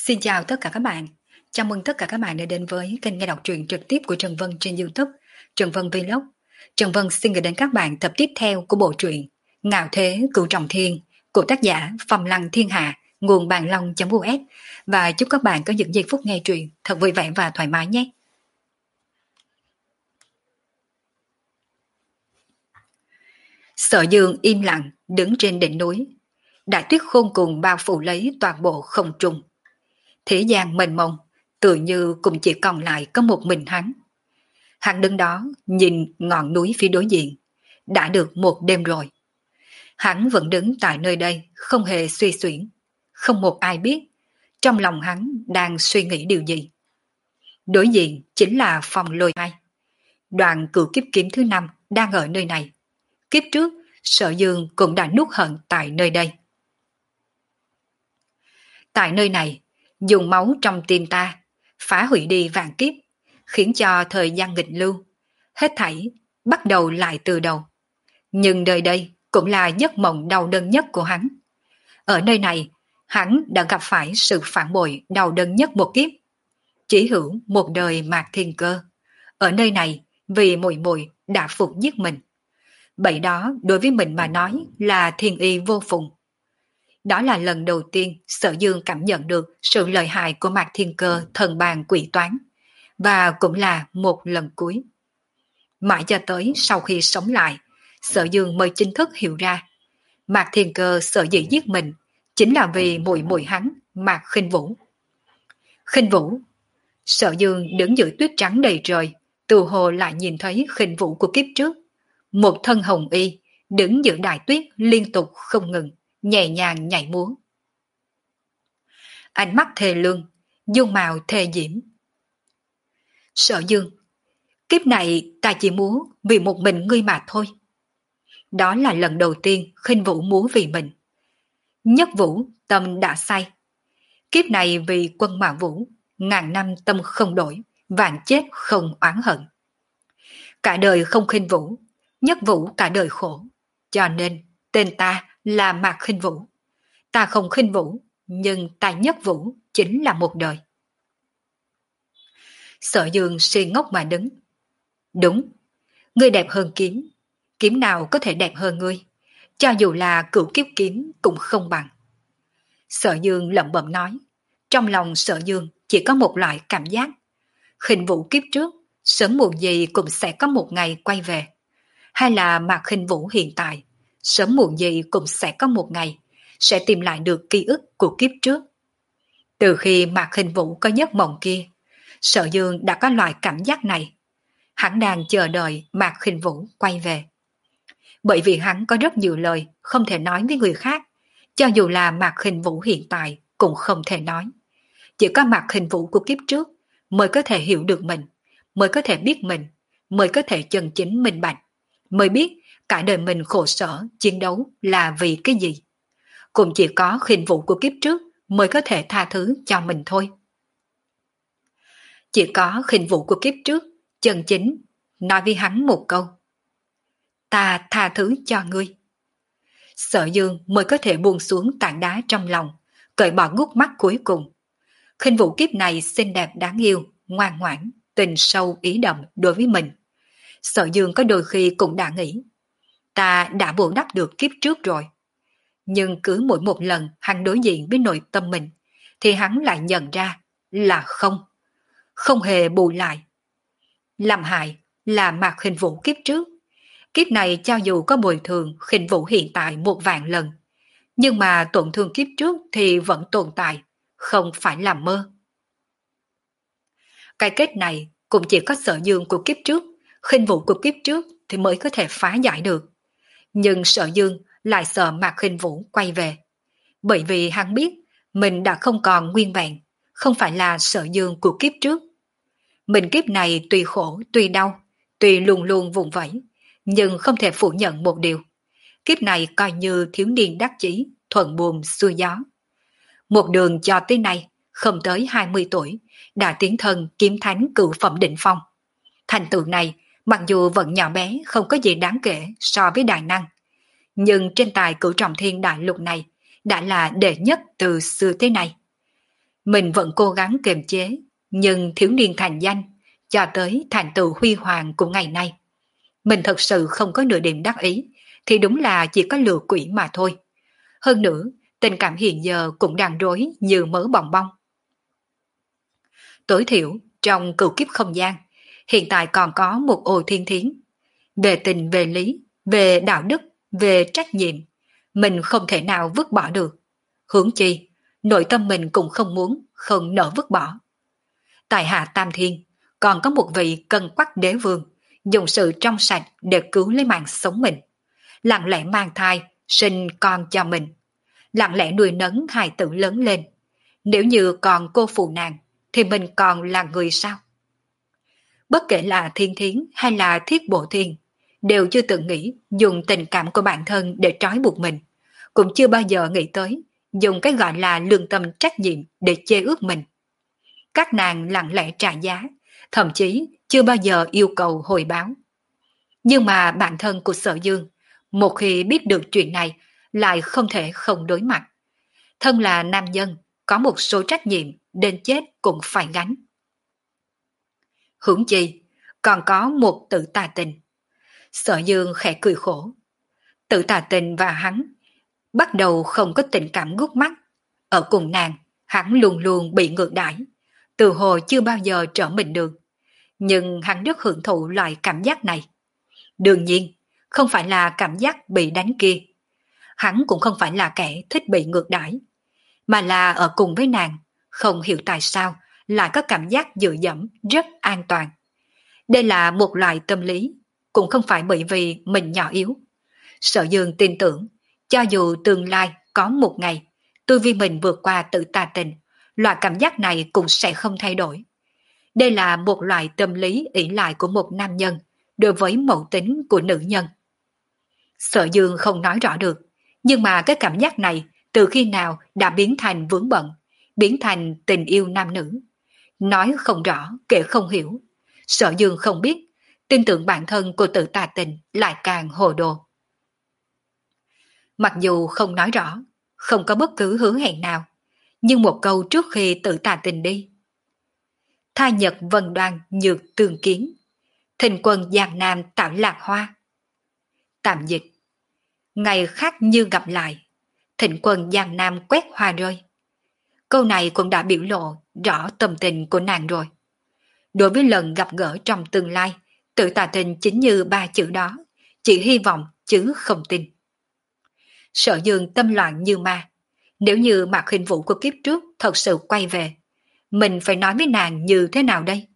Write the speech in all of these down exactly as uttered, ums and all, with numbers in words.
Xin chào tất cả các bạn. Chào mừng tất cả các bạn đã đến với kênh nghe đọc truyện trực tiếp của Trần Vân trên YouTube, Trần Vân Vlog. Trần Vân xin gửi đến các bạn tập tiếp theo của bộ truyện Ngạo Thế Cửu Trọng Thiên của tác giả Phàm Lăng Thiên Hạ, nguồn bàn long.us, và chúc các bạn có những giây phút nghe truyện thật vui vẻ và thoải mái nhé. Sở Dương im lặng đứng trên đỉnh núi, đại tuyết khôn cùng bao phủ lấy toàn bộ không trung. Thế gian mênh mông, tự như cũng chỉ còn lại có một mình hắn. Hắn đứng đó nhìn ngọn núi phía đối diện. Đã được một đêm rồi. Hắn vẫn đứng tại nơi đây, không hề suy xuyển. Không một ai biết trong lòng hắn đang suy nghĩ điều gì. Đối diện chính là phòng lôi hai. Đoàn cửu kiếp kiếm thứ năm đang ở nơi này. Kiếp trước, Sở Dương cũng đã nuốt hận tại nơi đây. Tại nơi này, dùng máu trong tim ta, phá hủy đi vạn kiếp, khiến cho thời gian nghịch lưu, hết thảy bắt đầu lại từ đầu. Nhưng nơi đây cũng là giấc mộng đau đớn nhất của hắn. Ở nơi này, hắn đã gặp phải sự phản bội đau đớn nhất một kiếp. Chỉ hữu một đời Mạc Thiên Cơ. Ở nơi này, vì muội muội đã phục giết mình. Vậy đó đối với mình mà nói là thiên y vô phùng. Đó là lần đầu tiên Sở Dương cảm nhận được sự lợi hại của Mạc Thiên Cơ thần bàn quỷ toán, và cũng là một lần cuối. Mãi cho tới sau khi sống lại, Sở Dương mới chính thức hiểu ra, Mạc Thiên Cơ sở dĩ giết mình chính là vì muội muội hắn, Mạc Khinh Vũ. Khinh Vũ. Sở Dương đứng giữa tuyết trắng đầy trời, từ hồ lại nhìn thấy Khinh Vũ của kiếp trước. Một thân hồng y, đứng giữa đại tuyết liên tục không ngừng, nhẹ nhàng nhảy múa. Ánh mắt thề lương, dung mạo thề diễm. Sở Dương, kiếp này ta chỉ múa vì một mình ngươi mà thôi. Đó là lần đầu tiên Khinh Vũ múa vì mình. Nhất Vũ tâm đã say. Kiếp này vì quân Mã Vũ, ngàn năm tâm không đổi, vạn chết không oán hận. Cả đời không Khinh Vũ, Nhất Vũ cả đời khổ. Cho nên tên ta là Mạc Khinh Vũ. Ta không Khinh Vũ, nhưng ta Nhất Vũ chính là một đời. Sở Dương si ngốc mà đứng. Đúng, ngươi đẹp hơn kiếm. Kiếm nào có thể đẹp hơn ngươi? Cho dù là cửu kiếp kiếm cũng không bằng. Sở Dương lẩm bẩm nói. Trong lòng Sở Dương chỉ có một loại cảm giác. Khinh Vũ kiếp trước, sớm muộn gì cũng sẽ có một ngày quay về. Hay là Mạc Khinh Vũ hiện tại, sớm muộn gì cũng sẽ có một ngày sẽ tìm lại được ký ức của kiếp trước. Từ khi Mạc Khinh Vũ có giấc mộng kia, Sở Dương đã có loại cảm giác này. Hắn đang chờ đợi Mạc Khinh Vũ quay về. Bởi vì hắn có rất nhiều lời không thể nói với người khác, cho dù là Mạc Khinh Vũ hiện tại cũng không thể nói. Chỉ có Mạc Khinh Vũ của kiếp trước mới có thể hiểu được mình, mới có thể biết mình, mới có thể chân chính minh bạch, mới biết cả đời mình khổ sở chiến đấu là vì cái gì. Cũng chỉ có Khinh Vũ của kiếp trước mới có thể tha thứ cho mình thôi. Chỉ có Khinh Vũ của kiếp trước chân chính nói với hắn một câu: ta tha thứ cho ngươi. Sở Dương mới có thể buông xuống tảng đá trong lòng, cởi bỏ gút mắt cuối cùng. Khinh Vũ kiếp này xinh đẹp đáng yêu, ngoan ngoãn, tình sâu ý đậm đối với mình. Sở Dương có đôi khi cũng đã nghĩ, ta đã bù đắp được kiếp trước rồi. Nhưng cứ mỗi một lần hắn đối diện với nội tâm mình, thì hắn lại nhận ra là không, không hề bù lại. Làm hại là Mạc Khinh Vũ kiếp trước. Kiếp này cho dù có bồi thường Khinh Vũ hiện tại một vạn lần, nhưng mà tổn thương kiếp trước thì vẫn tồn tại, không phải là mơ. Cái kết này cũng chỉ có Sở Dương của kiếp trước, Khinh Vũ của kiếp trước thì mới có thể phá giải được. Nhưng Sở Dương lại sợ Mạc Khinh Vũ quay về. Bởi vì hắn biết mình đã không còn nguyên vẹn, không phải là Sở Dương của kiếp trước. Mình kiếp này tuy khổ, tuy đau, tuy luôn luôn vùng vẫy, nhưng không thể phủ nhận một điều. Kiếp này coi như thiếu niên đắc chí, thuận buồm xuôi gió. Một đường cho tới nay, không tới hai mươi tuổi, đã tiến thân kiếm thánh cửu phẩm đỉnh phong. Thành tựu này, mặc dù vẫn nhỏ bé không có gì đáng kể so với đại năng, nhưng trên tài cửu trọng thiên đại lục này đã là đệ nhất từ xưa tới nay. Mình vẫn cố gắng kiềm chế, nhưng thiếu niên thành danh, cho tới thành tựu huy hoàng của ngày nay. Mình thật sự không có nửa điểm đắc ý, thì đúng là chỉ có lừa quỷ mà thôi. Hơn nữa, tình cảm hiện giờ cũng đang rối như mớ bòng bong. Tối thiểu, trong cửu kiếp không gian, hiện tại còn có một Ô Thiên Thiến. Về tình về lý, về đạo đức, về trách nhiệm, mình không thể nào vứt bỏ được. Huống chi, nội tâm mình cũng không muốn, không nỡ vứt bỏ. Tại Hạ Tam Thiên, còn có một vị cân quắc đế vương, dùng sự trong sạch để cứu lấy mạng sống mình. Lặng lẽ mang thai, sinh con cho mình. Lặng lẽ nuôi nấng hài tử lớn lên. Nếu như còn cô phụ nàng, thì mình còn là người sao? Bất kể là Thiên Thiến hay là Thiết Bộ Thiên, đều chưa từng nghĩ dùng tình cảm của bản thân để trói buộc mình. Cũng chưa bao giờ nghĩ tới dùng cái gọi là lương tâm trách nhiệm để chê ước mình. Các nàng lặng lẽ trả giá, thậm chí chưa bao giờ yêu cầu hồi báo. Nhưng mà bản thân của Sở Dương, một khi biết được chuyện này, lại không thể không đối mặt. Thân là nam nhân, có một số trách nhiệm, đến chết cũng phải gánh. Hưởng chi, còn có một Tử Tà Tình. Sở Dương khẽ cười khổ. Tử Tà Tình và hắn bắt đầu không có tình cảm gút mắt. Ở cùng nàng, hắn luôn luôn bị ngược đãi, từ hồi chưa bao giờ trở mình được. Nhưng hắn rất hưởng thụ loại cảm giác này. Đương nhiên, không phải là cảm giác bị đánh kia. Hắn cũng không phải là kẻ thích bị ngược đãi, mà là ở cùng với nàng, không hiểu tại sao lại có cảm giác dựa dẫm rất an toàn. Đây là một loại tâm lý, cũng không phải bởi vì mình nhỏ yếu. Sở Dương tin tưởng, cho dù tương lai có một ngày, tôi vì mình vượt qua Tử Tà Tình, loại cảm giác này cũng sẽ không thay đổi. Đây là một loại tâm lý ỷ lại của một nam nhân đối với mẫu tính của nữ nhân. Sở Dương không nói rõ được, nhưng mà cái cảm giác này từ khi nào đã biến thành vướng bận, biến thành tình yêu nam nữ. Nói không rõ, kể không hiểu. Sở Dương không biết, tin tưởng bản thân của Tử Tà Tình lại càng hồ đồ. Mặc dù không nói rõ, không có bất cứ hứa hẹn nào, nhưng một câu trước khi Tử Tà Tình đi. Tha nhật vân đoan nhược tường kiến, thình quân giang nam tạo lạc hoa. Tạm dịch. Ngày khác như gặp lại, thịnh quân giang nam quét hoa rơi. Câu này cũng đã biểu lộ rõ tâm tình của nàng rồi. Đối với lần gặp gỡ trong tương lai, Tử Tà Tình chính như ba chữ đó, chỉ hy vọng chứ không tin. Sở Dương tâm loạn như ma. Nếu như Mạc Hình Vũ của kiếp trước thật sự quay về, mình phải nói với nàng như thế nào đây?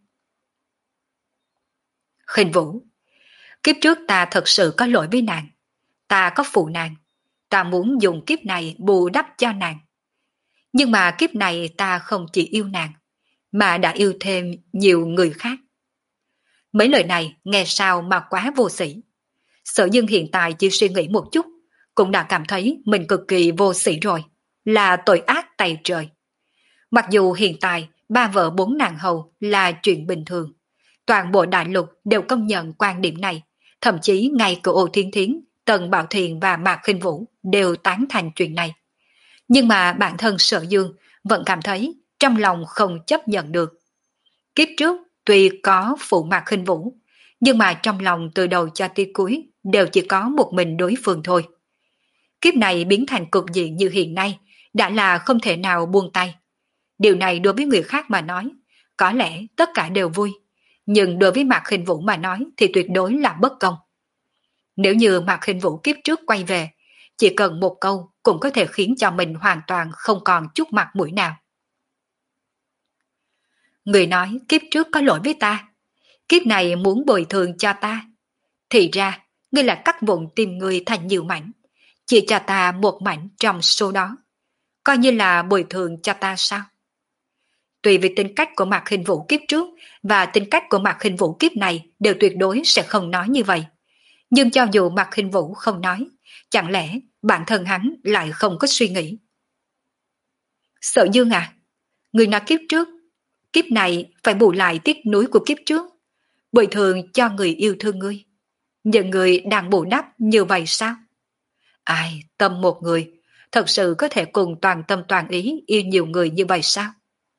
Hình Vũ, kiếp trước ta thật sự có lỗi với nàng. Ta có phụ nàng. Ta muốn dùng kiếp này bù đắp cho nàng. Nhưng mà kiếp này ta không chỉ yêu nàng, mà đã yêu thêm nhiều người khác. Mấy lời này nghe sao mà quá vô sĩ. Sở Dương hiện tại chỉ suy nghĩ một chút, cũng đã cảm thấy mình cực kỳ vô sĩ rồi, là tội ác tày trời. Mặc dù hiện tại ba vợ bốn nàng hầu là chuyện bình thường, toàn bộ đại lục đều công nhận quan điểm này, thậm chí ngay cả Ô Thiên Thiến, Tần Bảo Thiền và Mạc Khinh Vũ đều tán thành chuyện này. Nhưng mà bản thân Sở Dương vẫn cảm thấy trong lòng không chấp nhận được. Kiếp trước tuy có phụ Mạc Khinh Vũ, nhưng mà trong lòng từ đầu cho tới cuối đều chỉ có một mình đối phương thôi. Kiếp này biến thành cục diện như hiện nay đã là không thể nào buông tay. Điều này đối với người khác mà nói, có lẽ tất cả đều vui, nhưng đối với Mạc Khinh Vũ mà nói thì tuyệt đối là bất công. Nếu như Mạc Khinh Vũ kiếp trước quay về, chỉ cần một câu cũng có thể khiến cho mình hoàn toàn không còn chút mặt mũi nào. Người nói kiếp trước có lỗi với ta, kiếp này muốn bồi thường cho ta. Thì ra, ngươi là cắt vụn tim ngươi thành nhiều mảnh, chỉ cho ta một mảnh trong số đó. Coi như là bồi thường cho ta sao? Tùy vì tính cách của Mạc Khinh Vũ kiếp trước và tính cách của Mạc Khinh Vũ kiếp này đều tuyệt đối sẽ không nói như vậy. Nhưng cho dù Mạc Khinh Vũ không nói, chẳng lẽ bản thân hắn lại không có suy nghĩ? Sở Dương à, người nói kiếp trước, kiếp này phải bù lại tiếc nuối của kiếp trước, bồi thường cho người yêu thương ngươi. Những người đang bù đắp như vậy sao? Ai, tâm một người, thật sự có thể cùng toàn tâm toàn ý yêu nhiều người như vậy sao?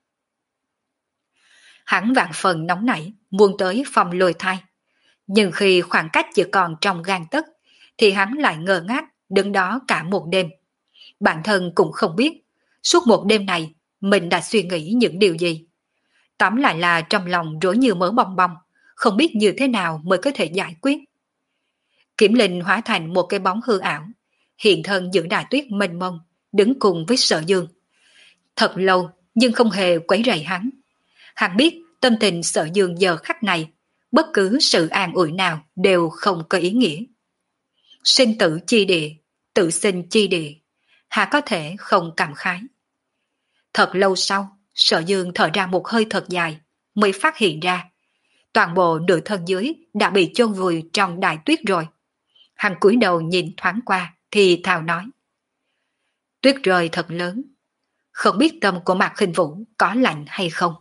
Hắn vạn phần nóng nảy, muốn tới phòng lôi thai. Nhưng khi khoảng cách chỉ còn trong gang tấc, thì hắn lại ngơ ngác đứng đó cả một đêm. Bản thân cũng không biết, suốt một đêm này mình đã suy nghĩ những điều gì. Tóm lại là trong lòng rối như mớ bong bong, không biết như thế nào mới có thể giải quyết. Kiểm Linh hóa thành một cái bóng hư ảo, hiện thân giữa đại tuyết mênh mông, đứng cùng với Sở Dương. Thật lâu nhưng không hề quấy rầy hắn. Hắn biết tâm tình Sở Dương giờ khắc này, bất cứ sự an ủi nào đều không có ý nghĩa. Sinh tử chi địa, tự sinh chi địa, hà có thể không cảm khái. Thật lâu sau, Sở Dương thở ra một hơi thật dài, mới phát hiện ra toàn bộ nửa thân dưới đã bị chôn vùi trong đại tuyết rồi. Hắn cúi đầu nhìn thoáng qua thì thào nói: tuyết rơi thật lớn, không biết tâm của Mạc Khinh Vũ có lạnh hay không.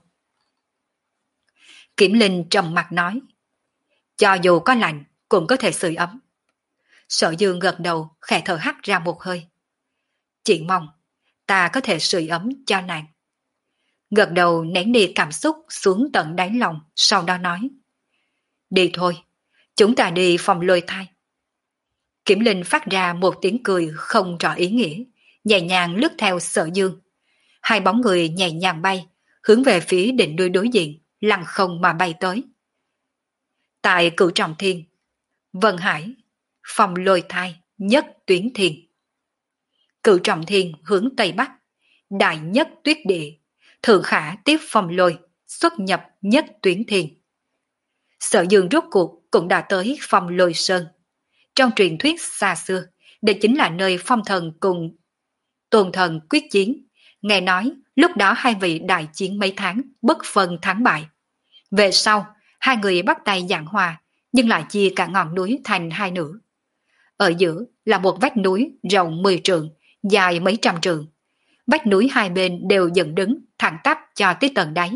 Kiểm Linh trầm mặt nói: cho dù có lạnh cũng có thể sưởi ấm. Sở Dương gật đầu khẽ thở hắt ra một hơi: chỉ mong ta có thể sưởi ấm cho nàng. Gật đầu nén đi cảm xúc xuống tận đáy lòng, sau đó nói: đi thôi, chúng ta đi phòng lôi thai. Kiểm Linh phát ra một tiếng cười không rõ ý nghĩa, nhẹ nhàng lướt theo Sở Dương. Hai bóng người nhẹ nhàng bay, hướng về phía đỉnh núi đối diện, lăng không mà bay tới. Tại Cửu Trọng Thiên, Vân Hải, phòng lôi thai, nhất tuyến thiên. Cửu Trọng Thiên hướng Tây Bắc, đại nhất tuyết địa, thượng khả tiếp phòng lôi, xuất nhập nhất tuyến thiên. Sở Dương rốt cuộc cũng đã tới phòng lôi sơn. Trong truyền thuyết xa xưa, đây chính là nơi phong thần cùng tôn thần quyết chiến. Nghe nói lúc đó hai vị đại chiến mấy tháng, bất phân thắng bại. Về sau, hai người bắt tay giảng hòa, nhưng lại chia cả ngọn núi thành hai nửa. Ở giữa là một vách núi rộng mười trượng, dài mấy trăm trượng. Vách núi hai bên đều dựng đứng thẳng tắp cho tới tận đáy.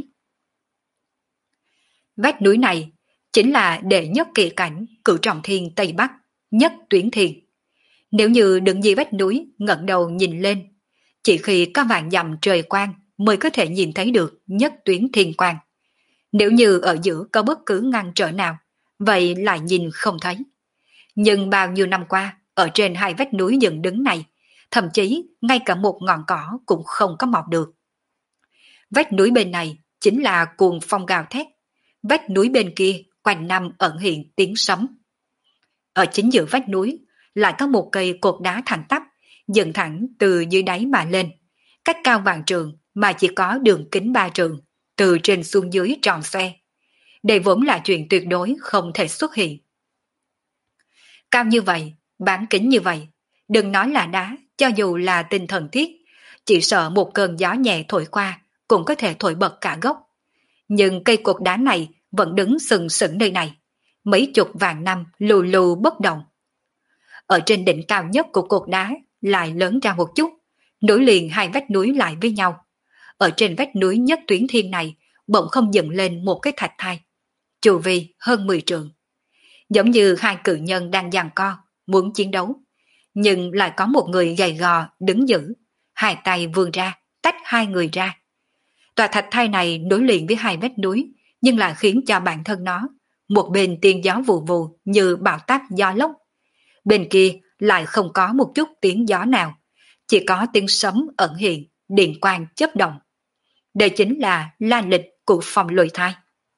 Vách núi này chính là đệ nhất kỳ cảnh Cửu Trọng Thiên Tây Bắc, nhất tuyến thiên. Nếu như đứng dưới vách núi ngẩng đầu nhìn lên, chỉ khi có vạn dặm trời quang mới có thể nhìn thấy được nhất tuyến thiên quang. Nếu như ở giữa có bất cứ ngăn trở nào, vậy lại nhìn không thấy. Nhưng bao nhiêu năm qua, ở trên hai vách núi dựng đứng này, thậm chí ngay cả một ngọn cỏ cũng không có mọc được. Vách núi bên này chính là cuồng phong gào thét, vách núi bên kia quanh năm ẩn hiện tiếng sấm. Ở chính giữa vách núi lại có một cây cột đá thẳng tắp, dựng thẳng từ dưới đáy mà lên, cách cao vạn trượng mà chỉ có đường kính ba trượng, từ trên xuống dưới tròn xoe. Đây vốn là chuyện tuyệt đối không thể xuất hiện. Cao như vậy, bán kính như vậy, đừng nói là đá, cho dù là tinh thần thiết, chỉ sợ một cơn gió nhẹ thổi qua cũng có thể thổi bật cả gốc. Nhưng cây cột đá này vẫn đứng sừng sững nơi này, mấy chục vạn năm lù lù bất động. Ở trên đỉnh cao nhất của cột đá lại lớn ra một chút, nối liền hai vách núi lại với nhau. Ở trên vách núi nhất tuyến thiên này bỗng không dựng lên một cái thạch thai, chu vi hơn mười trượng. Giống như hai cự nhân đang giằng co, muốn chiến đấu. Nhưng lại có một người gầy gò đứng giữ, hai tay vươn ra, tách hai người ra. Tòa thạch thai này nối liền với hai vách núi, nhưng lại khiến cho bản thân nó, một bên tiếng gió vù vù như bão táp gió lốc. Bên kia lại không có một chút tiếng gió nào, chỉ có tiếng sấm ẩn hiện, điện quang chớp động. Đây chính là la lịch của phòng lôi thai.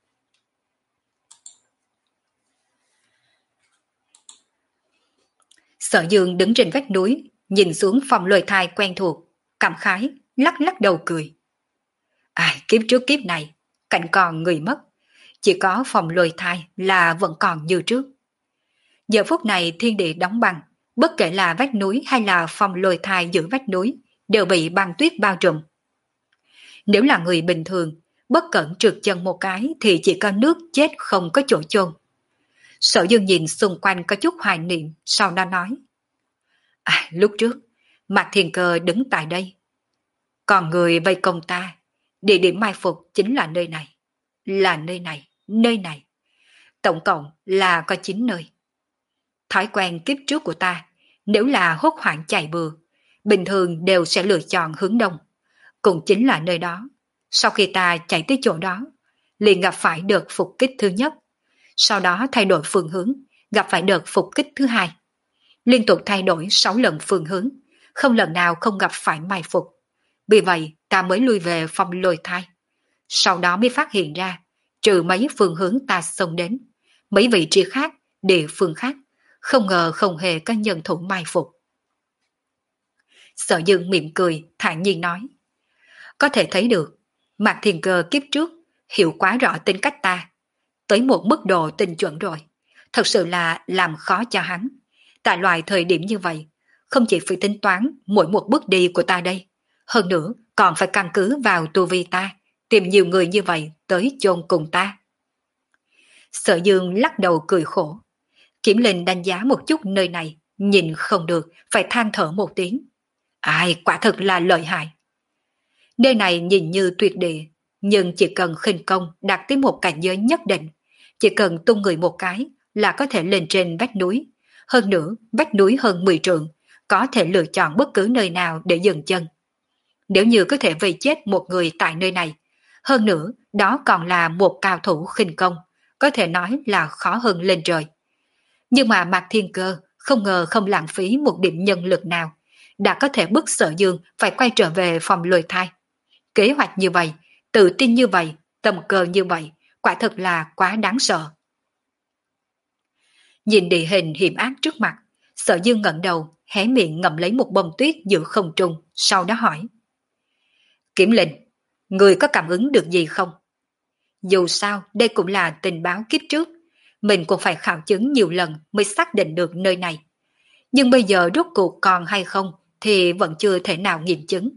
Sở Dương đứng trên vách núi, nhìn xuống phòng lôi thai quen thuộc, cảm khái, lắc lắc đầu cười. Ai, kiếp trước kiếp này, cảnh còn người mất, chỉ có phòng lôi thai là vẫn còn như trước. Giờ phút này thiên địa đóng băng, bất kể là vách núi hay là phòng lôi thai giữa vách núi, đều bị băng tuyết bao trùm. Nếu là người bình thường, bất cẩn trượt chân một cái thì chỉ có nước chết không có chỗ chôn. Sở Dương nhìn xung quanh có chút hoài niệm, sau đó nói. À, lúc trước, Mạc Thiên Cơ đứng tại đây. Còn người vây công ta, địa điểm mai phục chính là nơi này. Là nơi này, nơi này. Tổng cộng là có chín nơi. Thói quen kiếp trước của ta, nếu là hốt hoảng chạy bừa, bình thường đều sẽ lựa chọn hướng đông. Cũng chính là nơi đó. Sau khi ta chạy tới chỗ đó, liền gặp phải đợt phục kích thứ nhất, sau đó thay đổi phương hướng, gặp phải đợt phục kích thứ hai. Liên tục thay đổi sáu lần phương hướng, không lần nào không gặp phải mai phục. Vì vậy ta mới lui về phong lôi thai. Sau đó mới phát hiện ra, trừ mấy phương hướng ta xông đến, mấy vị trí khác, địa phương khác, không ngờ không hề có nhân thủ mai phục. Sở Dương mỉm cười, thản nhiên nói. Có thể thấy được, Mạc Thiên Cơ kiếp trước hiểu quá rõ tính cách ta, tới một mức độ tinh chuẩn rồi. Thật sự là làm khó cho hắn. Tại loại thời điểm như vậy, không chỉ phải tính toán mỗi một bước đi của ta đây, hơn nữa còn phải căn cứ vào tu vi ta, tìm nhiều người như vậy tới chôn cùng ta. Sở Dương lắc đầu cười khổ. Kiểm Linh đánh giá một chút nơi này, nhìn không được, phải than thở một tiếng. Ai, quả thật là lợi hại. Nơi này nhìn như tuyệt địa, nhưng chỉ cần khinh công đạt tới một cảnh giới nhất định, chỉ cần tung người một cái là có thể lên trên vách núi. Hơn nữa, vách núi hơn mười trượng, có thể lựa chọn bất cứ nơi nào để dừng chân. Nếu như có thể vây chết một người tại nơi này, hơn nữa đó còn là một cao thủ khinh công, có thể nói là khó hơn lên trời. Nhưng mà Mạc Thiên Cơ không ngờ không lãng phí một điểm nhân lực nào, đã có thể bức Sở Dương phải quay trở về phòng lôi thai. Kế hoạch như vậy, tự tin như vậy, tầm cờ như vậy, quả thật là quá đáng sợ. Nhìn địa hình hiểm ác trước mặt, Sở Dương ngẩng đầu, hé miệng ngậm lấy một bông tuyết giữa không trung, sau đó hỏi. Kiểm Linh, người có cảm ứng được gì không? Dù sao, đây cũng là tình báo kiếp trước, mình cũng phải khảo chứng nhiều lần mới xác định được nơi này. Nhưng bây giờ rốt cuộc còn hay không thì vẫn chưa thể nào nghiệm chứng.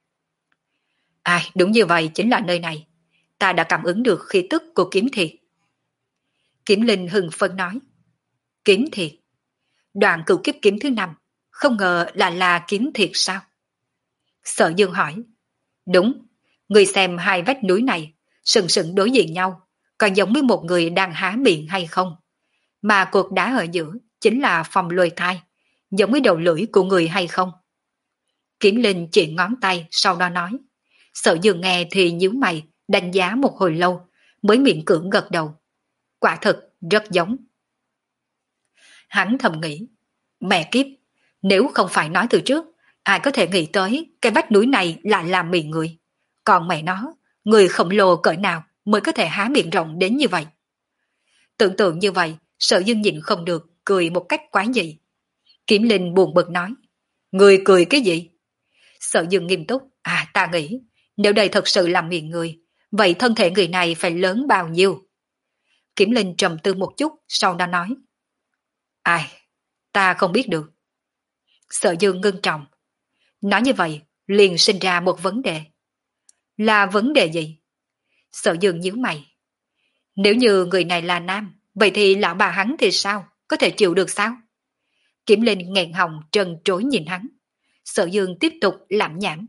À, đúng như vậy chính là nơi này. Ta đã cảm ứng được khí tức của kiếm thiệt. Kiểm Linh hừng phấn nói. Kiếm thiệt? Đoạn cửu kiếp kiếm thứ năm, không ngờ là là kiếm thiệt sao? Sở Dương hỏi. Đúng, người xem hai vách núi này, sừng sững đối diện nhau, còn giống với một người đang há miệng hay không? Mà cột đá ở giữa chính là phòng lôi thai, giống với đầu lưỡi của người hay không? Kiếm Linh chỉ ngón tay sau đó nói. Sở Dương nghe thì nhíu mày, đánh giá một hồi lâu, mới miệng cưỡng gật đầu. Quả thật, rất giống. Hắn thầm nghĩ, mẹ kiếp, nếu không phải nói từ trước, ai có thể nghĩ tới cái vách núi này lại làm miệng người. Còn mẹ nó, người khổng lồ cỡ nào mới có thể há miệng rộng đến như vậy? Tưởng tượng như vậy, Sở Dương nhịn không được, cười một cách quái dị. Kiếm Linh buồn bực nói, người cười cái gì? Sở Dương nghiêm túc, à ta nghĩ, nếu đây thật sự là miệng người, vậy thân thể người này phải lớn bao nhiêu? Kiếm Linh trầm tư một chút, sau đó nói, ai, ta không biết được. Sở Dương ngưng trọng. Nói như vậy, liền sinh ra một vấn đề. Là vấn đề gì? Sở Dương nhíu mày. Nếu như người này là nam, vậy thì lão bà hắn thì sao? Có thể chịu được sao? Kiếm Linh nghẹn họng trần trối nhìn hắn. Sở Dương tiếp tục lẩm nhẩm.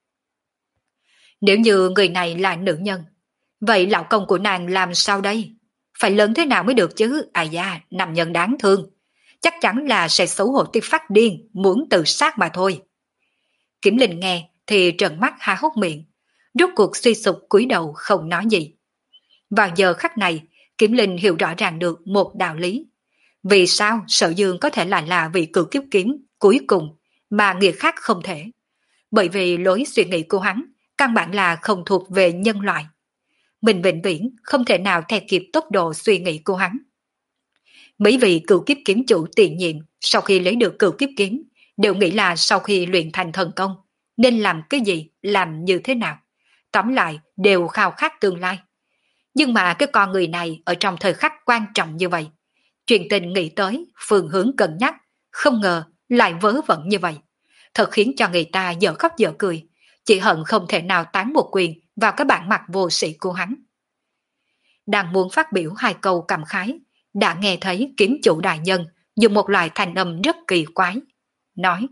Nếu như người này là nữ nhân, vậy lão công của nàng làm sao đây? Phải lớn thế nào mới được chứ? À da, nam nhân đáng thương. Chắc chắn là sẽ xấu hổ tới phát điên, muốn tự sát mà thôi. Kiểm Linh nghe thì trợn mắt há hốc miệng, rốt cuộc suy sụp cúi đầu không nói gì. Vào giờ khắc này, Kiểm Linh hiểu rõ ràng được một đạo lý. Vì sao Sở Dương có thể lại là vị cửu kiếp kiếm cuối cùng mà người khác không thể? Bởi vì lối suy nghĩ của hắn căn bản là không thuộc về nhân loại. Mình vĩnh viễn không thể nào theo kịp tốc độ suy nghĩ của hắn. Mấy vị cửu kiếp kiếm chủ tiền nhiệm sau khi lấy được cửu kiếp kiếm đều nghĩ là sau khi luyện thành thần công nên làm cái gì, làm như thế nào. Tóm lại đều khao khát tương lai. Nhưng mà cái con người này ở trong thời khắc quan trọng như vậy, chuyện tình nghĩ tới, phương hướng cân nhắc, không ngờ lại vớ vẩn như vậy. Thật khiến cho người ta dở khóc dở cười, chỉ hận không thể nào tán một quyền vào cái bản mặt vô sĩ của hắn. Đang muốn phát biểu hai câu cảm khái, đã nghe thấy kiếm chủ đại nhân dùng một loại thanh âm rất kỳ quái, nói: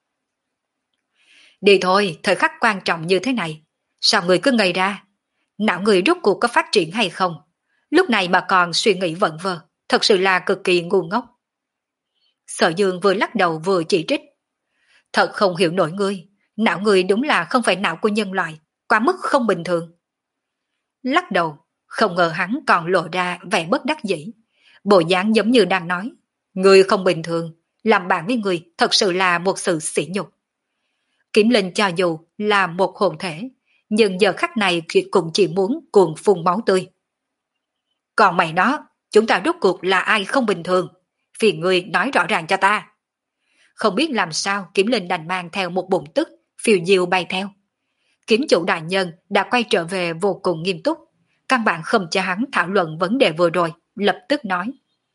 đi thôi, thời khắc quan trọng như thế này, sao người cứ ngây ra? Não người rốt cuộc có phát triển hay không? Lúc này mà còn suy nghĩ vẩn vơ, thật sự là cực kỳ ngu ngốc. Sở Dương vừa lắc đầu vừa chỉ trích. Thật không hiểu nổi ngươi, não người đúng là không phải não của nhân loại, quá mức không bình thường. Lắc đầu, Không ngờ hắn còn lộ ra vẻ bất đắc dĩ. Bộ dáng giống như đang nói, người không bình thường, làm bạn với người thật sự là một sự sỉ nhục. Kiếm Linh cho dù là một hồn thể, nhưng giờ khắc này cũng chỉ muốn cuồng phun máu tươi. Còn mày đó, chúng ta rốt cuộc là ai không bình thường? Phiền người nói rõ ràng cho ta. Không biết làm sao Kiếm Linh đành mang theo một bụng tức, phiêu diêu bay theo. Kiếm chủ đại nhân đã quay trở về vô cùng nghiêm túc, căn bản không cho hắn thảo luận vấn đề vừa rồi, lập tức nói.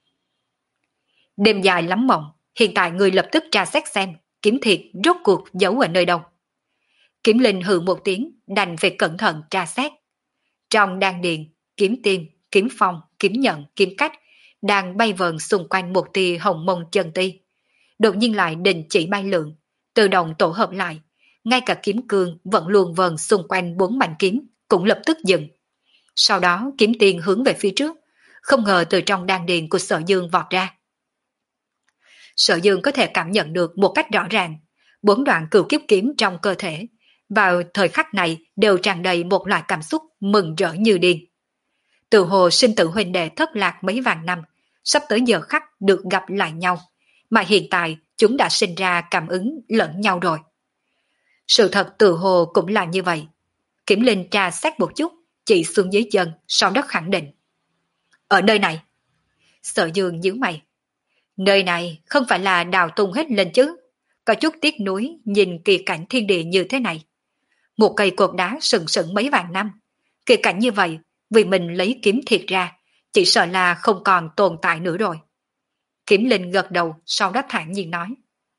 Đêm dài lắm mộng, hiện tại người lập tức tra xét xem, kiếm thiệt rốt cuộc giấu ở nơi đâu. Kiếm Linh hừ một tiếng, đành phải cẩn thận tra xét. Trong đan điền, kiếm tim, kiếm phong, kiếm nhận, kiếm cách, đang bay vờn xung quanh một tia hồng mông chân ti. Đột nhiên lại đình chỉ bay lượn, tự động tổ hợp lại. Ngay cả kiếm cương vẫn luôn vờn xung quanh bốn mảnh kiếm, cũng lập tức dừng. Sau đó kiếm tiên hướng về phía trước, không ngờ từ trong đan điền của Sở Dương vọt ra. Sở Dương có thể cảm nhận được một cách rõ ràng, bốn đoạn cửu kiếp kiếm trong cơ thể, vào thời khắc này đều tràn đầy một loại cảm xúc mừng rỡ như điên. Từ hồ sinh tử huynh đệ thất lạc mấy vạn năm, sắp tới giờ khắc được gặp lại nhau, mà hiện tại chúng đã sinh ra cảm ứng lẫn nhau rồi. Sự thật từ hồ cũng là như vậy. Kiểm Linh tra xét một chút, chỉ xuống dưới chân, sau đó khẳng định. Ở nơi này. Sở Dương nhíu mày. Nơi này không phải là đào tung hết lên chứ. Có chút tiếc nuối nhìn kỳ cảnh thiên địa như thế này. Một cây cột đá sừng sững mấy vạn năm. Kỳ cảnh như vậy, vì mình lấy kiếm thiệt ra, chỉ sợ là không còn tồn tại nữa rồi. Kiếm Linh gật đầu, sau đó thản nhiên nói.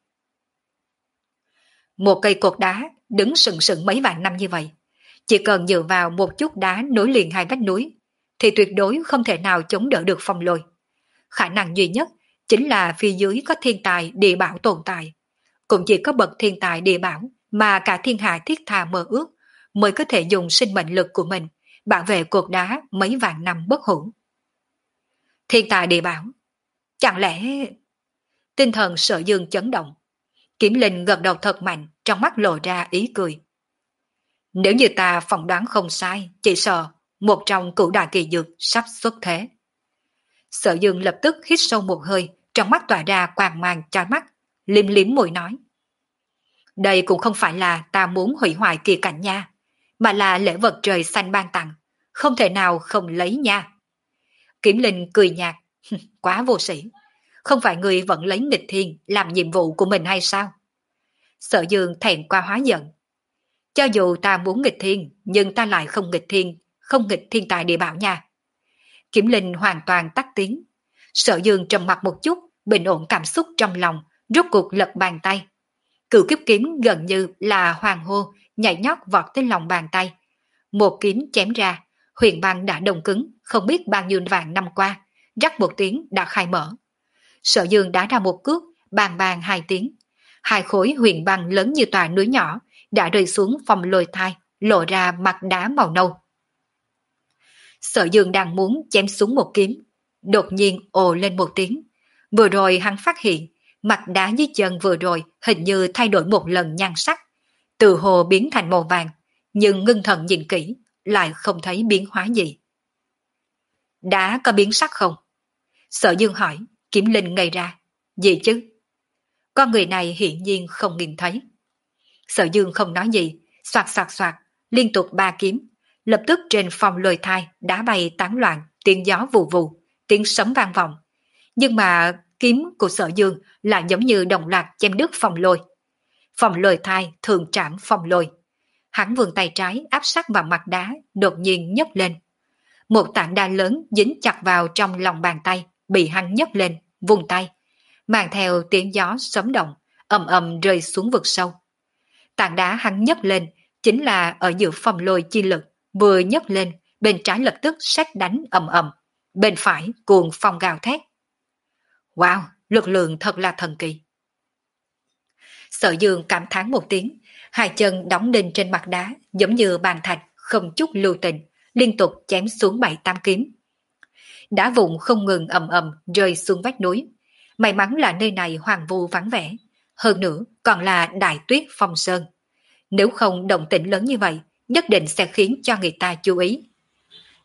Một cây cột đá đứng sừng sững mấy vạn năm như vậy, chỉ cần dựa vào một chút đá nối liền hai vách núi, thì tuyệt đối không thể nào chống đỡ được phong lôi. Khả năng duy nhất chính là phía dưới có thiên tài địa bảo tồn tại. Cũng chỉ có bậc thiên tài địa bảo mà cả thiên hạ thiết tha mơ ước mới có thể dùng sinh mệnh lực của mình bảo vệ cột đá mấy vạn năm bất hủ. Thiên tài địa bảo? Chẳng lẽ... Tinh thần Sở Dương chấn động. Kiếm Linh gật đầu thật mạnh, trong mắt lộ ra ý cười. Nếu như ta phỏng đoán không sai, chỉ sợ một trong cửu đại kỳ dược sắp xuất thế. Sở Dương lập tức hít sâu một hơi, trong mắt tỏa ra quang mang chói mắt, liếm liếm môi nói. Đây cũng không phải là ta muốn hủy hoại kỳ cảnh nha, mà là lễ vật trời xanh ban tặng, không thể nào không lấy nha. Kiếm Linh cười nhạt, quá vô sĩ, không phải người vẫn lấy nghịch thiên làm nhiệm vụ của mình hay sao? Sở Dương thẹn qua hóa giận. Cho dù ta muốn nghịch thiên, nhưng ta lại không nghịch thiên, không nghịch thiên tài địa bảo nha. Kiếm Linh hoàn toàn tắt tiếng. Sở Dương trầm mặt một chút, bình ổn cảm xúc trong lòng, rốt cuộc lật bàn tay. Cửu kiếp kiếm gần như là hoàng hô, nhảy nhót vọt tới lòng bàn tay. Một kiếm chém ra, huyền băng đã đông cứng, không biết bao nhiêu vạn năm qua, rắc một tiếng đã khai mở. Sở Dương đã ra một cước, bang bang hai tiếng. Hai khối huyền băng lớn như tòa núi nhỏ đã rơi xuống phòng lôi thai, lộ ra mặt đá màu nâu. Sở Dương đang muốn chém xuống một kiếm, đột nhiên ồ lên một tiếng. Vừa rồi hắn phát hiện, mặt đá dưới chân vừa rồi hình như thay đổi một lần nhan sắc, từ hồ biến thành màu vàng, nhưng ngưng thần nhìn kỹ, lại không thấy biến hóa gì. Đá có biến sắc không? Sở Dương hỏi, Kiếm Linh ngây ra. Gì chứ? Con người này hiển nhiên không nhìn thấy. Sở Dương không nói gì, soạt soạt soạt, liên tục ba kiếm. Lập tức trên phòng lôi thai đá bay tán loạn, tiếng gió vù vù, tiếng sấm vang vọng. Nhưng mà kiếm của Sở Dương lại giống như đồng loạt chém đứt phòng lôi. Phòng lôi thai thường trảm phòng lôi. Hắn vươn tay trái áp sát vào mặt đá, đột nhiên nhấc lên. Một tảng đá lớn dính chặt vào trong lòng bàn tay, bị hắn nhấc lên, vùng tay, mang theo tiếng gió sấm động, ầm ầm rơi xuống vực sâu. Tảng đá hắn nhấc lên chính là ở giữa phòng lôi chi lực, vừa nhấc lên, bên trái lập tức sét đánh ầm ầm, bên phải cuồng phong gào thét. Wow, lực lượng thật là thần kỳ. Sở Dương cảm thán một tiếng, hai chân đóng đinh trên mặt đá, giống như bàn thạch, không chút lưu tình, liên tục chém xuống bảy tám kiếm. Đá vụn không ngừng ầm ầm rơi xuống vách núi. May mắn là nơi này hoang vu vắng vẻ, hơn nữa còn là đại tuyết phong sơn. Nếu không động tĩnh lớn như vậy, nhất định sẽ khiến cho người ta chú ý.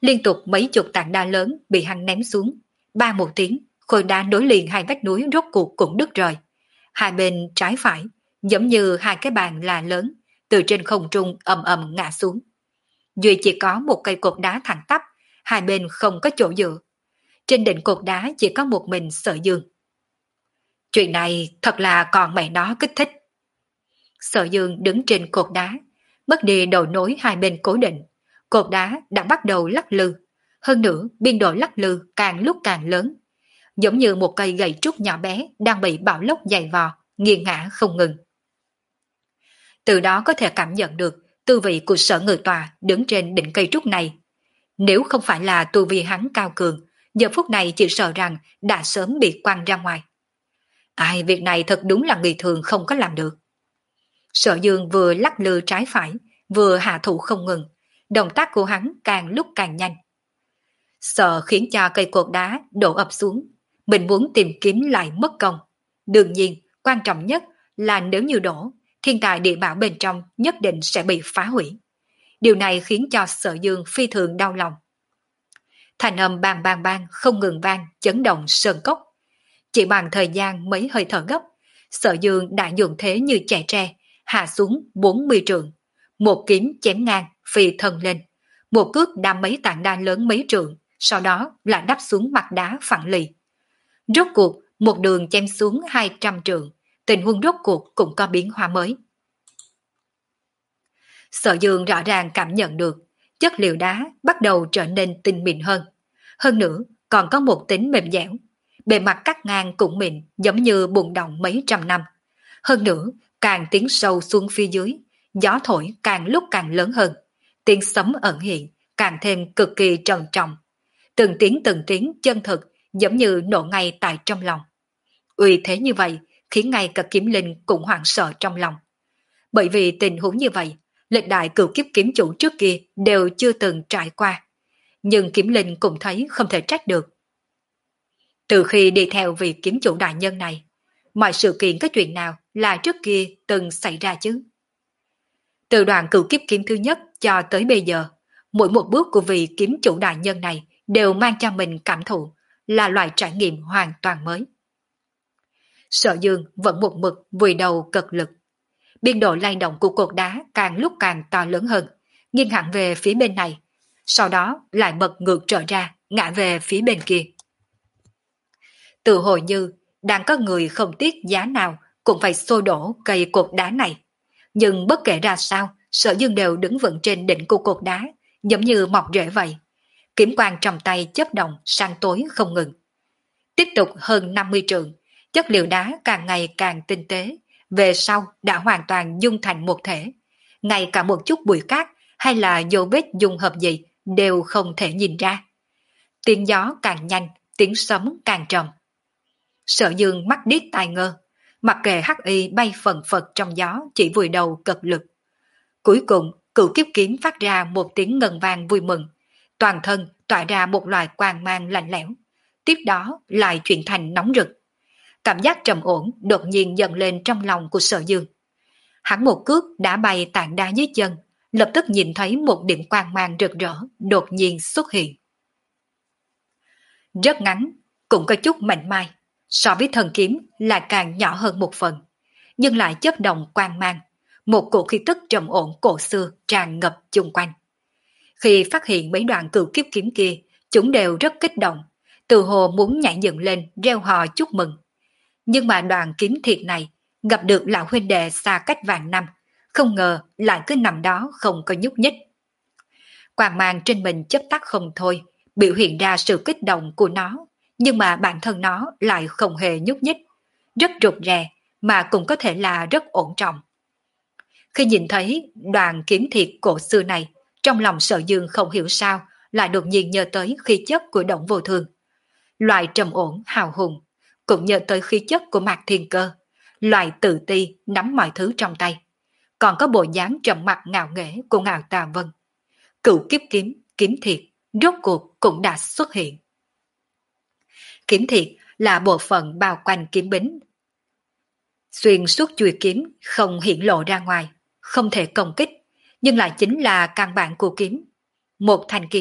Liên tục mấy chục tảng đá lớn bị hắn ném xuống. Ba một tiếng, khối đá nối liền hai vách núi rốt cuộc cũng đứt rời. Hai bên trái phải, giống như hai cái bàn là lớn, từ trên không trung ầm ầm ngã xuống. Duy chỉ có một cây cột đá thẳng tắp, hai bên không có chỗ dựa. Trên đỉnh cột đá chỉ có một mình Sở Dương. Chuyện này thật là còn mẹ nó kích thích. Sở Dương đứng trên cột đá, mất đi đầu nối hai bên cố định. Cột đá đã bắt đầu lắc lư. Hơn nữa, biên độ lắc lư càng lúc càng lớn. Giống như một cây gậy trúc nhỏ bé đang bị bão lốc dày vò, nghiêng ngã không ngừng. Từ đó có thể cảm nhận được tư vị của Sở Ngự Tòa đứng trên đỉnh cây trúc này. Nếu không phải là tu vi hắn cao cường, giờ phút này chỉ sợ rằng đã sớm bị quăng ra ngoài. Ai, việc này thật đúng là người thường không có làm được. Sở Dương vừa lắc lư trái phải, vừa hạ thủ không ngừng, động tác của hắn càng lúc càng nhanh. Sợ khiến cho cây cột đá đổ ập xuống, mình muốn tìm kiếm lại mất công. Đương nhiên, quan trọng nhất là nếu như đổ, thiên tài địa bảo bên trong nhất định sẽ bị phá hủy. Điều này khiến cho Sở Dương phi thường đau lòng. Thành âm bang bang bang không ngừng vang, chấn động sơn cốc. Chỉ bằng thời gian mấy hơi thở gấp, Sở Dương đã dùng thế như chạy tre, hạ xuống bốn mươi trượng. Một kiếm chém ngang, phi thân lên. Một cước đâm mấy tảng đá lớn mấy trượng, sau đó là đắp xuống mặt đá phẳng lì. Rốt cuộc, một đường chém xuống hai trăm trượng, tình huống rốt cuộc cũng có biến hóa mới. Sở Dương rõ ràng cảm nhận được, chất liệu đá bắt đầu trở nên tinh mịn hơn. Hơn nữa, còn có một tính mềm dẻo. Bề mặt cắt ngang cũng mịn, giống như bùn động mấy trăm năm. Hơn nữa, càng tiến sâu xuống phía dưới, gió thổi càng lúc càng lớn hơn. Tiếng sấm ẩn hiện, càng thêm cực kỳ trầm trọng. Từng tiếng từng tiếng chân thực, giống như nổ ngay tại trong lòng. Uy thế như vậy, khiến ngay cả kiếm linh cũng hoảng sợ trong lòng. Bởi vì tình huống như vậy, lịch đại cửu kiếp kiếm chủ trước kia đều chưa từng trải qua. Nhưng kiếm linh cũng thấy không thể trách được. Từ khi đi theo vị kiếm chủ đại nhân này, mọi sự kiện có chuyện nào là trước kia từng xảy ra chứ? Từ đoạn cửu kiếp kiếm thứ nhất cho tới bây giờ, mỗi một bước của vị kiếm chủ đại nhân này đều mang cho mình cảm thụ, là loại trải nghiệm hoàn toàn mới. Sở Dương vẫn một mực vùi đầu cực lực. Biên độ lay động của cột đá càng lúc càng to lớn hơn, nghiêng hẳn về phía bên này, sau đó lại bật ngược trở ra, ngã về phía bên kia. Tự hồi như đang có người không tiếc giá nào cũng phải xô đổ cây cột đá này. Nhưng bất kể ra sao, Sở Dương đều đứng vững trên đỉnh của cột đá, giống như mọc rễ vậy. Kiếm quang trong tay chớp động sáng tối không ngừng. Tiếp tục hơn năm mươi trượng, chất liệu đá càng ngày càng tinh tế, về sau đã hoàn toàn dung thành một thể. Ngay cả một chút bụi cát hay là dấu vết dung hợp gì đều không thể nhìn ra. Tiếng gió càng nhanh, tiếng sấm càng trầm. Sở Dương mắt điếc tai ngơ, mặc kệ hắc y bay phần phật trong gió chỉ vùi đầu cực lực. Cuối cùng, cửu kiếp kiếm phát ra một tiếng ngân vang vui mừng, toàn thân tỏa ra một loại quang mang lạnh lẽo, tiếp đó lại chuyển thành nóng rực. Cảm giác trầm ổn đột nhiên dần lên trong lòng của Sở Dương. Hắn một cước đã bay tảng đá dưới chân, lập tức nhìn thấy một điểm quang mang rực rỡ đột nhiên xuất hiện. Rất ngắn, cũng có chút mảnh mai, so với thần kiếm là càng nhỏ hơn một phần, nhưng lại chớp động quang mang, một cổ khí tức trầm ổn cổ xưa tràn ngập chung quanh. Khi phát hiện mấy đoạn cửu kiếp kiếm kia, chúng đều rất kích động, từ hồ muốn nhảy dựng lên reo hò chúc mừng. Nhưng mà đoàn kiếm thiệt này gặp được lão huynh đệ xa cách vạn năm, không ngờ lại cứ nằm đó không có nhúc nhích. Quang mang trên mình chớp tắt không thôi, biểu hiện ra sự kích động của nó, nhưng mà bản thân nó lại không hề nhúc nhích, rất rụt rè mà cũng có thể là rất ổn trọng. Khi nhìn thấy đoàn kiếm thiệt cổ xưa này, trong lòng Sở Dương không hiểu sao lại đột nhiên nhớ tới khí chất của Động Vô Thường. Loại trầm ổn hào hùng, cũng nhớ tới khí chất của Mạc Thiên Cơ, loại tự ti nắm mọi thứ trong tay. Còn có bộ dáng trầm mặc ngạo nghễ của Ngạo Tà Vân. Cửu kiếp kiếm, kiếm thiệt, rốt cuộc cũng đã xuất hiện. Kiếm thiệt là bộ phận bao quanh kiếm bính. Xuyên suốt chuôi kiếm không hiện lộ ra ngoài, không thể công kích, nhưng lại chính là căn bản của kiếm. Một thanh kiếm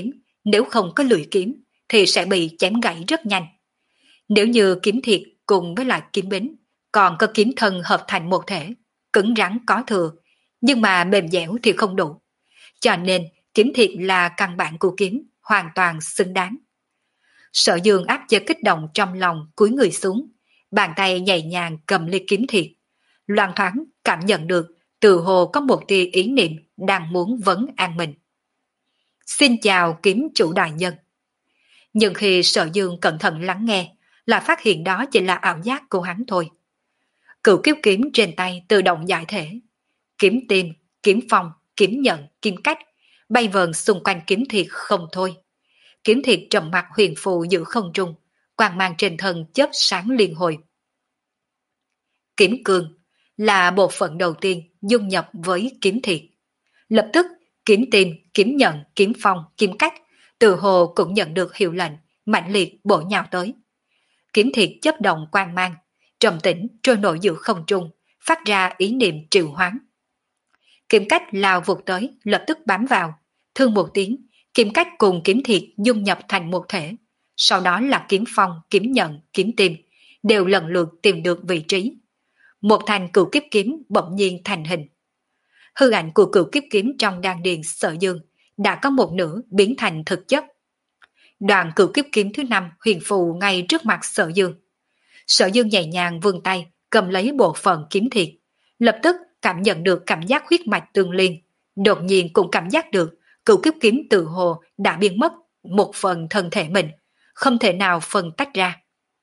Nếu không có lưỡi kiếm thì sẽ bị chém gãy rất nhanh. Nếu như kiếm thiệt cùng với lại kiếm bính, còn có kiếm thân hợp thành một thể, cứng rắn có thừa, nhưng mà mềm dẻo thì không đủ. Cho nên kiếm thiệt là căn bản của kiếm, hoàn toàn xứng đáng. Sở Dương áp chế kích động trong lòng, cúi người xuống, bàn tay nhẹ nhàng cầm ly kiếm thiệt, loan thoáng cảm nhận được từ hồ có một tia ý niệm đang muốn vấn an mình. Xin chào kiếm chủ đại nhân. Nhưng khi Sở Dương cẩn thận lắng nghe, là phát hiện đó chỉ là ảo giác của hắn thôi. Cửu kiếp kiếm trên tay tự động giải thể. Kiếm tim, kiếm phong, kiếm nhận, kiếm cách, bay vờn xung quanh kiếm thiệt không thôi. Kiếm thiệt trầm mặt huyền phù giữa không trung, quang mang trên thân chớp sáng liên hồi. Kiếm cương là bộ phận đầu tiên dung nhập với kiếm thiệt. Lập tức, kiếm tim, kiếm nhận, kiếm phong, kiếm cách, từ hồ cũng nhận được hiệu lệnh, mạnh liệt bổ nhào tới. Kiếm thiệt chấp động quang mang, trầm tĩnh trôi nổi giữa không trung, phát ra ý niệm triệu hoán. Kiếm cách lao vụt tới, lập tức bám vào, thương một tiếng, kiếm cách cùng kiếm thiệt dung nhập thành một thể. Sau đó là kiếm phong, kiếm nhận, kiếm tim, đều lần lượt tìm được vị trí. Một thành cửu kiếp kiếm bỗng nhiên thành hình. Hư ảnh của cửu kiếp kiếm trong đan điền Sở Dương đã có một nửa biến thành thực chất. Đoạn cửu kiếp kiếm thứ năm huyền phù ngay trước mặt Sở Dương. Sở Dương nhẹ nhàng vươn tay cầm lấy bộ phận kiếm thiệt, lập tức cảm nhận được cảm giác huyết mạch tương liên, đột nhiên cũng cảm giác được cửu kiếp kiếm tự hồ đã biến mất một phần thân thể mình, không thể nào phân tách ra.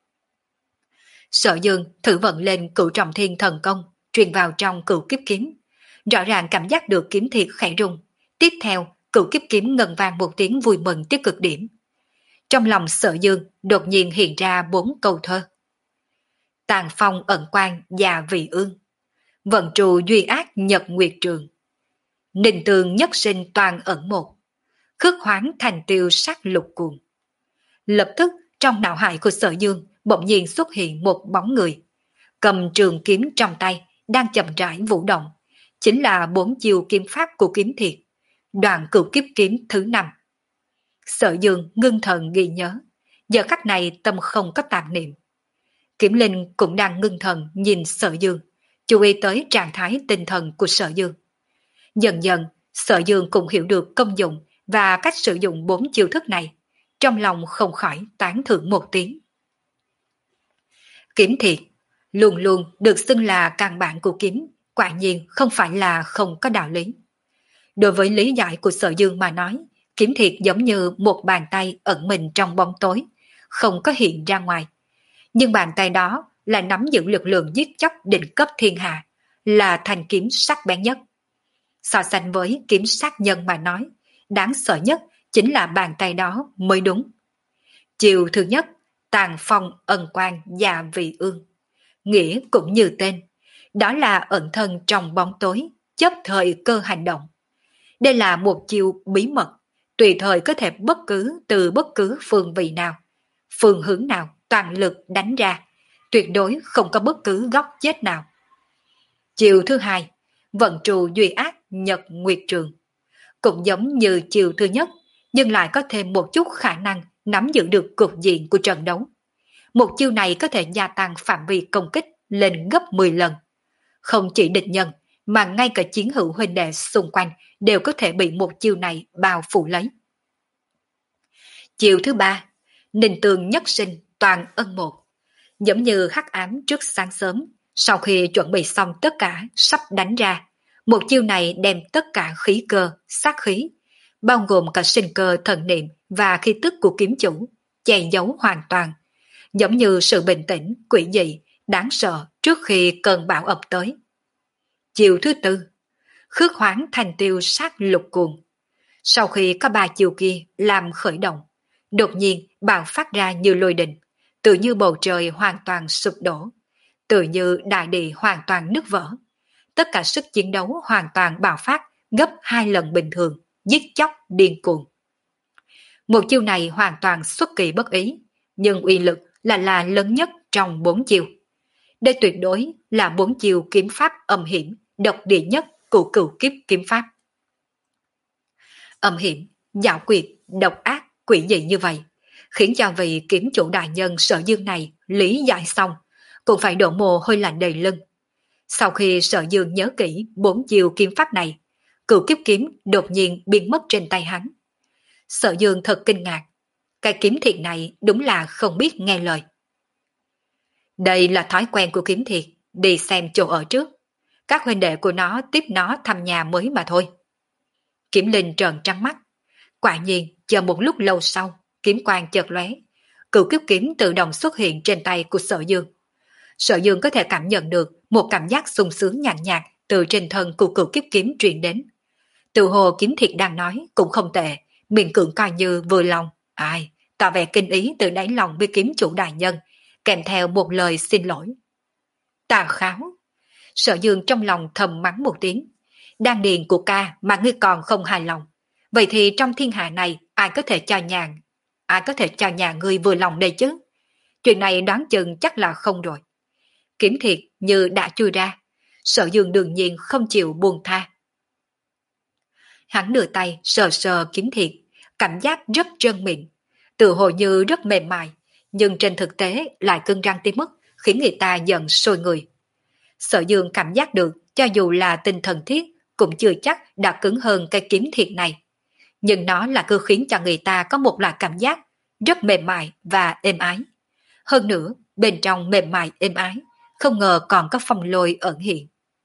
Sở Dương thử vận lên cửu trọng thiên thần công, truyền vào trong cửu kiếp kiếm. Rõ ràng cảm giác được kiếm thiệt khẽ rung. Tiếp theo, cửu kiếp kiếm ngân vang một tiếng vui mừng tới cực điểm. Trong lòng Sở Dương đột nhiên hiện ra bốn câu thơ. Tàn phong ẩn quang già vị ương, vận trù duy ác nhật nguyệt trường. Ninh tường nhất sinh toàn ẩn một, khước hoáng thành tiêu sắc lục cuồng. Lập tức trong não hải của Sở Dương bỗng nhiên xuất hiện một bóng người, cầm trường kiếm trong tay, đang chậm rãi vũ động, chính là bốn chiều kiếm pháp của kiếm thiệt, đoạn cửu kiếp kiếm thứ năm. Sở Dương ngưng thần ghi nhớ, giờ khắc này tâm không có tạp niệm. Kiếm Linh cũng đang ngưng thần nhìn Sở Dương, chú ý tới trạng thái tinh thần của Sở Dương. Dần dần, Sở Dương cũng hiểu được công dụng và cách sử dụng bốn chiêu thức này, trong lòng không khỏi tán thưởng một tiếng. Kiếm thiệt luôn luôn được xưng là căn bản của kiếm, quả nhiên không phải là không có đạo lý. Đối với lý giải của Sở Dương mà nói, kiếm thiệt giống như một bàn tay ẩn mình trong bóng tối, không có hiện ra ngoài. Nhưng bàn tay đó là nắm giữ lực lượng giết chóc đỉnh cấp thiên hạ, là thanh kiếm sắc bén nhất. So sánh với kiếm sát nhân mà nói, đáng sợ nhất chính là bàn tay đó mới đúng. Chiều thứ nhất, tàn phong ẩn quang già vị ương. Nghĩa cũng như tên, đó là ẩn thân trong bóng tối, chấp thời cơ hành động. Đây là một chiêu bí mật, tùy thời có thể bất cứ từ bất cứ phương vị nào, phương hướng nào toàn lực đánh ra, tuyệt đối không có bất cứ góc chết nào. Chiều thứ hai, vận trù duy ác nhật nguyệt trường. Cũng giống như chiều thứ nhất, nhưng lại có thêm một chút khả năng nắm giữ được cục diện của trận đấu. Một chiêu này có thể gia tăng phạm vi công kích lên gấp mười lần. Không chỉ địch nhân, mà ngay cả chiến hữu huynh đệ xung quanh đều có thể bị một chiêu này bao phủ lấy. Chiều thứ ba, ninh tường nhất sinh toàn ân một. Giống như hắc ám trước sáng sớm, sau khi chuẩn bị xong tất cả sắp đánh ra, một chiêu này đem tất cả khí cơ, sát khí, bao gồm cả sinh cơ thần niệm và khí tức của kiếm chủ, che giấu hoàn toàn, giống như sự bình tĩnh, quỷ dị, đáng sợ trước khi cơn bão ập tới. Chiều thứ tư, khước hoáng thành tiêu sát lục cuồng. Sau khi có ba chiều kia làm khởi động, đột nhiên bạo phát ra như lôi đình, tự như bầu trời hoàn toàn sụp đổ, tự như đại địa hoàn toàn nứt vỡ. Tất cả sức chiến đấu hoàn toàn bạo phát gấp hai lần bình thường, giết chóc điên cuồng. Một chiêu này hoàn toàn xuất kỳ bất ý, nhưng uy lực là là lớn nhất trong bốn chiêu. Đây tuyệt đối là bốn chiêu kiếm pháp âm hiểm, độc địa nhất của cửu kiếp kiếm pháp. Âm hiểm, giảo quyệt, độc ác, quỷ dị như vậy, khiến cho vị kiếm chủ đại nhân Sở Dương này lý giải xong, cũng phải đổ mồ hôi lạnh đầy lưng. Sau khi Sở Dương nhớ kỹ bốn chiều kiếm pháp này, cửu kiếp kiếm đột nhiên biến mất trên tay hắn. Sở Dương thật kinh ngạc, cái kiếm thiệt này đúng là không biết nghe lời. Đây là thói quen của kiếm thiệt, đi xem chỗ ở trước. Các huynh đệ của nó tiếp nó thăm nhà mới mà thôi. Kiếm Linh trợn trắng mắt. Quả nhiên, chờ một lúc lâu sau, kiếm quang chợt lóe, cửu kiếp kiếm tự động xuất hiện trên tay của Sở Dương. Sở Dương có thể cảm nhận được một cảm giác sung sướng nhàn nhạt, nhạt từ trên thân của cửu kiếp kiếm truyền đến. Tự hồ kiếm thiệt đang nói cũng không tệ, miệng cưỡng coi như vừa lòng. Ai, tỏ vẻ kinh ý từ đáy lòng với kiếm chủ đại nhân, kèm theo một lời xin lỗi. Tà kháo. Sở Dương trong lòng thầm mắng một tiếng. Đan điền của ca mà ngươi còn không hài lòng. Vậy thì trong thiên hạ này ai có thể cho nhà, ai có thể cho nhà ngươi vừa lòng đây chứ? Chuyện này đoán chừng chắc là không rồi. Kiếm thiệt như đã chui ra. Sở Dương đương nhiên không chịu buông tha. Hắn đưa tay sờ sờ kiếm thiệt, cảm giác rất trơn mịn, tự hồ như rất mềm mại, nhưng trên thực tế lại cứng rắn tới mức khiến người ta giận sôi người. Sở Dương cảm giác được cho dù là tinh thần thiết cũng chưa chắc đã cứng hơn cái kiếm thiệt này. Nhưng nó là cứ khiến cho người ta có một loại cảm giác rất mềm mại và êm ái. Hơn nữa, bên trong mềm mại êm ái, không ngờ còn có phong lôi ẩn hiện.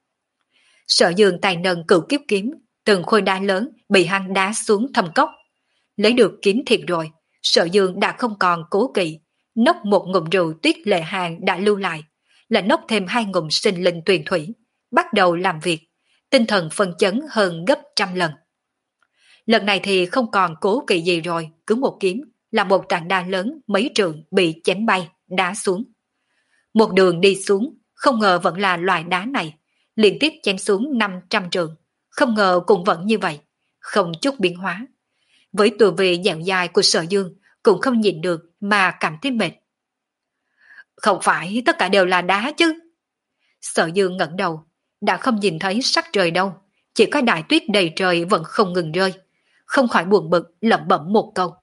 Sở Dương tay nâng cửu kiếp kiếm, từng khối đá lớn bị hắn đá xuống thâm cốc. Lấy được kiếm thiệt rồi, Sở Dương đã không còn cố kỵ, nốc một ngụm rượu Tuyết Lệ Hàng đã lưu lại, là nốc thêm hai ngụm sinh linh tuyền thủy, bắt đầu làm việc, tinh thần phân chấn hơn gấp trăm lần. Lần này thì không còn cố kỵ gì rồi, cứ một kiếm là một tảng đá lớn mấy trượng bị chém bay, đá xuống. Một đường đi xuống, không ngờ vẫn là loại đá này, liên tiếp chém xuống năm trăm trượng, không ngờ cũng vẫn như vậy, không chút biến hóa. Với tuổi vị dẻo dài của Sở Dương cũng không nhìn được mà cảm thấy mệt. Không phải tất cả đều là đá chứ? Sở Dương ngẩng đầu, đã không nhìn thấy sắc trời đâu, chỉ có đại tuyết đầy trời vẫn không ngừng rơi, không khỏi buồn bực lẩm bẩm một câu.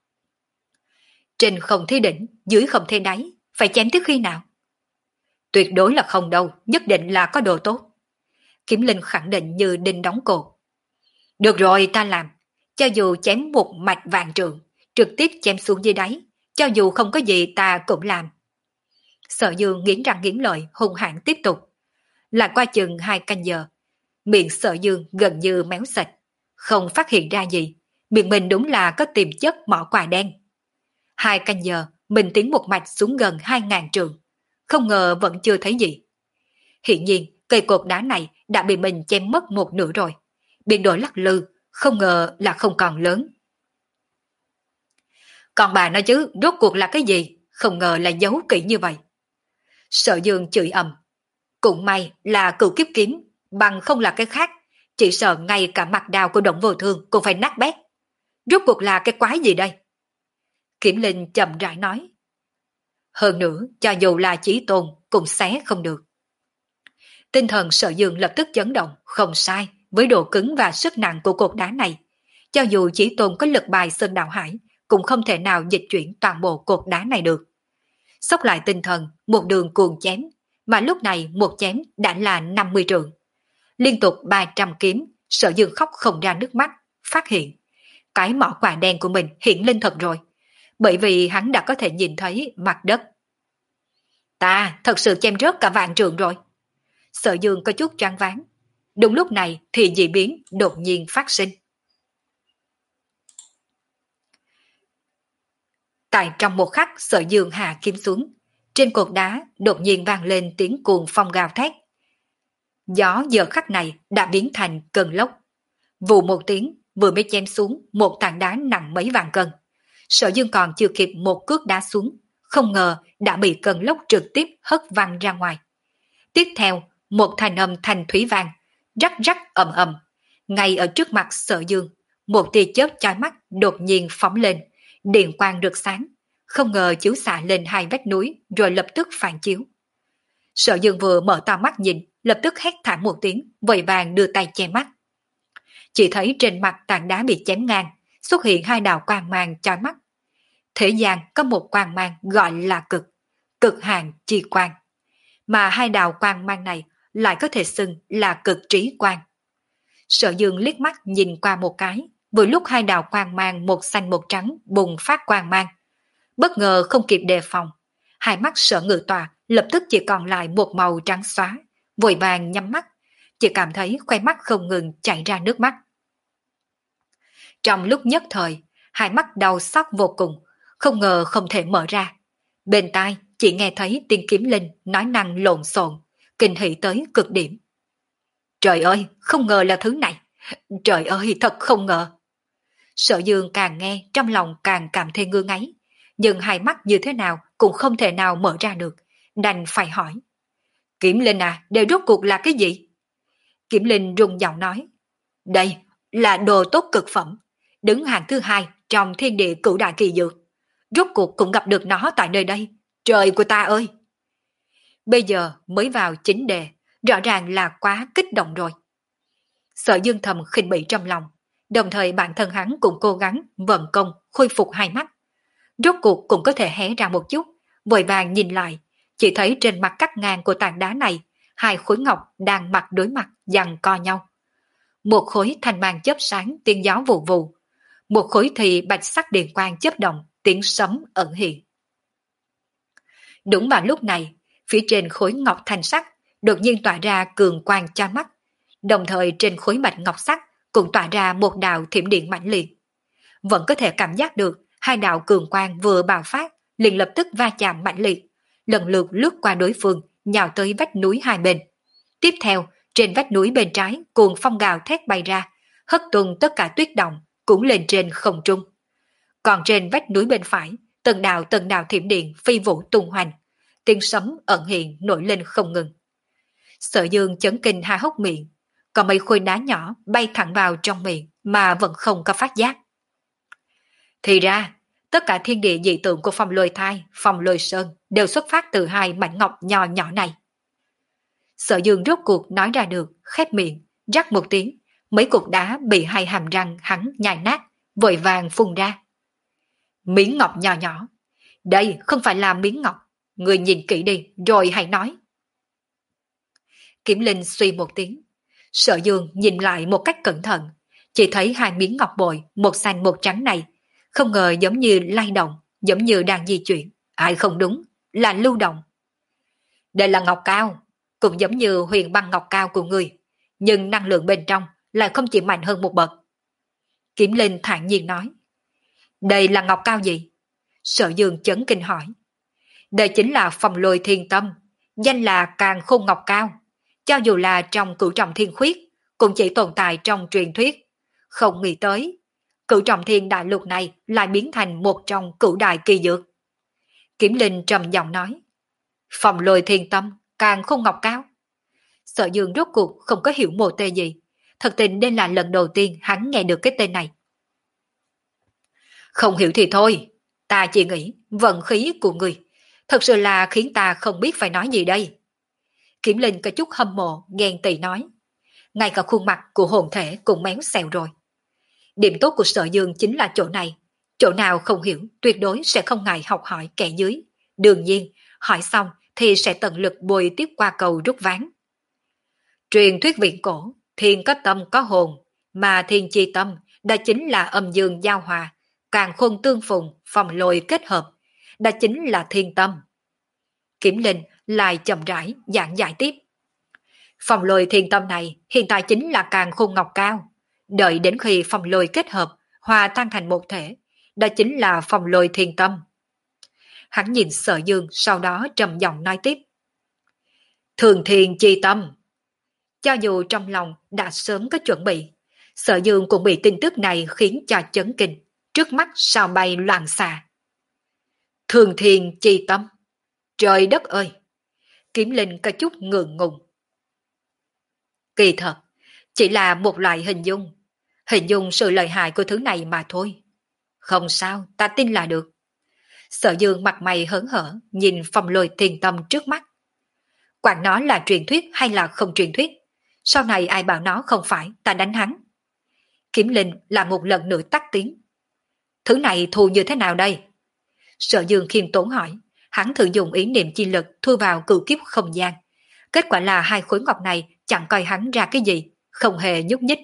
Trên không thấy đỉnh, dưới không thấy đáy, phải chém tới khi nào? Tuyệt đối là không đâu, nhất định là có đồ tốt. Kiếm Linh khẳng định như đinh đóng cột. Được rồi, ta làm. Cho dù chém một mạch vạn trượng, trực tiếp chém xuống dưới đáy, cho dù không có gì ta cũng làm. Sở Dương nghiến răng nghiến lợi, hung hãn tiếp tục. Lại qua chừng hai canh giờ, miệng Sở Dương gần như méo sạch, không phát hiện ra gì, miệng mình đúng là có tiềm chất mỏ quà đen. Hai canh giờ, mình tiến một mạch xuống gần hai ngàn trường, không ngờ vẫn chưa thấy gì. Hiện nhiên, cây cột đá này đã bị mình chém mất một nửa rồi, biến đổi lắc lư, không ngờ là không còn lớn. Còn bà nói chứ, rốt cuộc là cái gì? Không ngờ là giấu kỹ như vậy. Sở Dương chửi ầm. Cũng may là cửu kiếp kiếm, bằng không là cái khác, chỉ sợ ngay cả mặt đào của Động Vô Thương cũng phải nát bét. Rốt cuộc là cái quái gì đây? Kiếm Linh chậm rãi nói. Hơn nữa, cho dù là Chí Tôn cũng xé không được. Tinh thần Sở Dương lập tức chấn động, không sai, với độ cứng và sức nặng của cột đá này. Cho dù Chí Tôn có lực bài Sơn Đạo Hải, cũng không thể nào dịch chuyển toàn bộ cột đá này được. Xốc lại tinh thần, một đường cuồng chém, mà lúc này một chém đã là năm mươi trượng. Liên tục ba trăm kiếm, Sở Dương khóc không ra nước mắt, phát hiện. Cái mỏ quà đen của mình hiện lên thật rồi, bởi vì hắn đã có thể nhìn thấy mặt đất. Ta thật sự chém rớt cả vạn trượng rồi. Sở Dương có chút choáng váng. Đúng lúc này thì dị biến đột nhiên phát sinh. Tại trong một khắc Sở Dương hạ kiếm xuống, trên cột đá đột nhiên vang lên tiếng cuồng phong gào thét. Gió giờ khắc này đã biến thành cơn lốc. Vù một tiếng, vừa mới chém xuống một tảng đá nặng mấy vạn cân. Sở Dương còn chưa kịp một cước đá xuống, không ngờ đã bị cơn lốc trực tiếp hất văng ra ngoài. Tiếp theo, một thanh âm thanh thúy vang, rắc rắc ầm ầm, ngay ở trước mặt Sở Dương, một tia chớp chói mắt đột nhiên phóng lên, điện quang rực sáng, không ngờ chiếu xạ lên hai vách núi rồi lập tức phản chiếu. Sở Dương vừa mở to mắt nhìn, lập tức hét thảm một tiếng, vội vàng đưa tay che mắt. Chỉ thấy trên mặt tảng đá bị chém ngang, xuất hiện hai đạo quang mang chói mắt. Thế gian có một quang mang gọi là cực, cực hạn chi quang, mà hai đạo quang mang này lại có thể xưng là cực trí quang. Sở Dương liếc mắt nhìn qua một cái, vừa lúc hai đạo quang mang một xanh một trắng bùng phát quang mang. Bất ngờ không kịp đề phòng, hai mắt Sở Ngự Tọa lập tức chỉ còn lại một màu trắng xóa, vội vàng nhắm mắt, chỉ cảm thấy khoe mắt không ngừng chảy ra nước mắt. Trong lúc nhất thời, hai mắt đau xót vô cùng, không ngờ không thể mở ra. Bên tai chỉ nghe thấy tiếng Kiếm Linh nói năng lộn xộn, kinh hỉ tới cực điểm. Trời ơi, không ngờ là thứ này. Trời ơi, thật không ngờ. Sở Dương càng nghe trong lòng càng cảm thấy ngứa ngáy, nhưng hai mắt như thế nào cũng không thể nào mở ra được, đành phải hỏi. Kiếm Linh à, đều rốt cuộc là cái gì? Kiếm Linh rung giọng nói. Đây là đồ tốt cực phẩm, đứng hàng thứ hai trong thiên địa cửu đại kỳ dược. Rốt cuộc cũng gặp được nó tại nơi đây. Trời của ta ơi! Bây giờ mới vào chính đề, rõ ràng là quá kích động rồi. Sở Dương thầm khinh bỉ trong lòng, đồng thời bản thân hắn cũng cố gắng vận công khôi phục hai mắt. Rốt cuộc cũng có thể hé ra một chút, vội vàng nhìn lại, chỉ thấy trên mặt cắt ngang của tảng đá này, hai khối ngọc đang mặt đối mặt giằng co nhau. Một khối thanh mang chớp sáng tiếng gió vù vù, một khối thì bạch sắc điện quang chớp động, tiếng sấm ẩn hiện. Đúng vào lúc này, phía trên khối ngọc thanh sắc đột nhiên tỏa ra cường quang cho mắt, đồng thời trên khối bạch ngọc sắc cũng tỏa ra một đạo thiểm điện mãnh liệt. Vẫn có thể cảm giác được hai đạo cường quang vừa bạo phát liền lập tức va chạm mãnh liệt, lần lượt lướt qua đối phương, nhào tới vách núi hai bên. Tiếp theo, trên vách núi bên trái cuồng phong gào thét bay ra, hất tung tất cả tuyết động cũng lên trên không trung. Còn trên vách núi bên phải, từng đạo từng đạo thiểm điện phi vũ tung hoành, tiếng sấm ẩn hiện nổi lên không ngừng. Sở Dương chấn kinh há hốc miệng, còn mấy khối đá nhỏ bay thẳng vào trong miệng mà vẫn không có phát giác. Thì ra, tất cả thiên địa dị tượng của Phong Lôi Thai, Phong Lôi Sơn đều xuất phát từ hai mảnh ngọc nhỏ nhỏ này. Sở Dương rốt cuộc nói ra được, khép miệng, rắc một tiếng, mấy cục đá bị hai hàm răng hắn nhai nát, vội vàng phun ra. Miếng ngọc nhỏ nhỏ, đây không phải là miếng ngọc, người nhìn kỹ đi rồi hãy nói. Kiếm Linh suy một tiếng, Sở Dương nhìn lại một cách cẩn thận, chỉ thấy hai miếng ngọc bội, một xanh một trắng này, không ngờ giống như lay động, giống như đang di chuyển, ai không đúng, là lưu động. Đây là ngọc cao, cũng giống như huyền băng ngọc cao của người, nhưng năng lượng bên trong lại không chỉ mạnh hơn một bậc. Kiếm Linh thản nhiên nói. Đây là ngọc cao gì? Sở Dương chấn kinh hỏi. Đây chính là Phong Lôi Thiên Tâm, danh là Càn Khôn Ngọc Cao. Cho dù là trong Cửu Trọng Thiên Khuyết, cũng chỉ tồn tại trong truyền thuyết. Không nghĩ tới, Cửu Trọng Thiên Đại Lục này lại biến thành một trong cửu đại kỳ dược. Kiếm Linh trầm giọng nói. Phong Lôi Thiên Tâm, Càn Khôn Ngọc Cao. Sở Dương rốt cuộc không có hiểu mô tê gì. Thật tình đây là lần đầu tiên hắn nghe được cái tên này. Không hiểu thì thôi, ta chỉ nghĩ vận khí của người thật sự là khiến ta không biết phải nói gì đây. Kiếm Linh có chút hâm mộ, ghen tị nói. Ngay cả khuôn mặt của hồn thể cũng méo xẹo rồi. Điểm tốt của Sở Dương chính là chỗ này. Chỗ nào không hiểu tuyệt đối sẽ không ngại học hỏi kẻ dưới. Đương nhiên, hỏi xong thì sẽ tận lực bồi tiếp qua cầu rút ván. Truyền thuyết viễn cổ, thiên có tâm có hồn, mà thiên chi tâm đó chính là âm dương giao hòa, càn khôn tương phùng, phong lôi kết hợp, đó chính là thiên tâm. Kiếm Linh lại chậm rãi giảng giải tiếp. Phong lôi thiên tâm này hiện tại chính là càn khôn ngọc cao, đợi đến khi phong lôi kết hợp, hòa tan thành một thể, đó chính là phong lôi thiên tâm. Hắn nhìn Sở Dương, sau đó trầm giọng nói tiếp. Thường thiên chi tâm. Cho dù trong lòng đã sớm có chuẩn bị, Sở Dương cũng bị tin tức này khiến cho chấn kinh, trước mắt sao bay loạn xạ. Thường thiên chi tâm. Trời đất ơi! Kiếm Linh có chút ngượng ngùng. Kỳ thật, chỉ là một loại hình dung, hình dung sự lợi hại của thứ này mà thôi. Không sao, ta tin là được. Sở Dương mặt mày hớn hở, nhìn phong lôi thiên tâm trước mắt. Quản nó là truyền thuyết hay là không truyền thuyết, sau này ai bảo nó không phải, ta đánh hắn. Kiếm Linh là một lần nữa tắt tiếng, Thứ này thu như thế nào đây? Sở Dương khiêm tốn hỏi, hắn thử dùng ý niệm chi lực thu vào cửu kiếp không gian. Kết quả là hai khối ngọc này chẳng coi hắn ra cái gì, không hề nhúc nhích.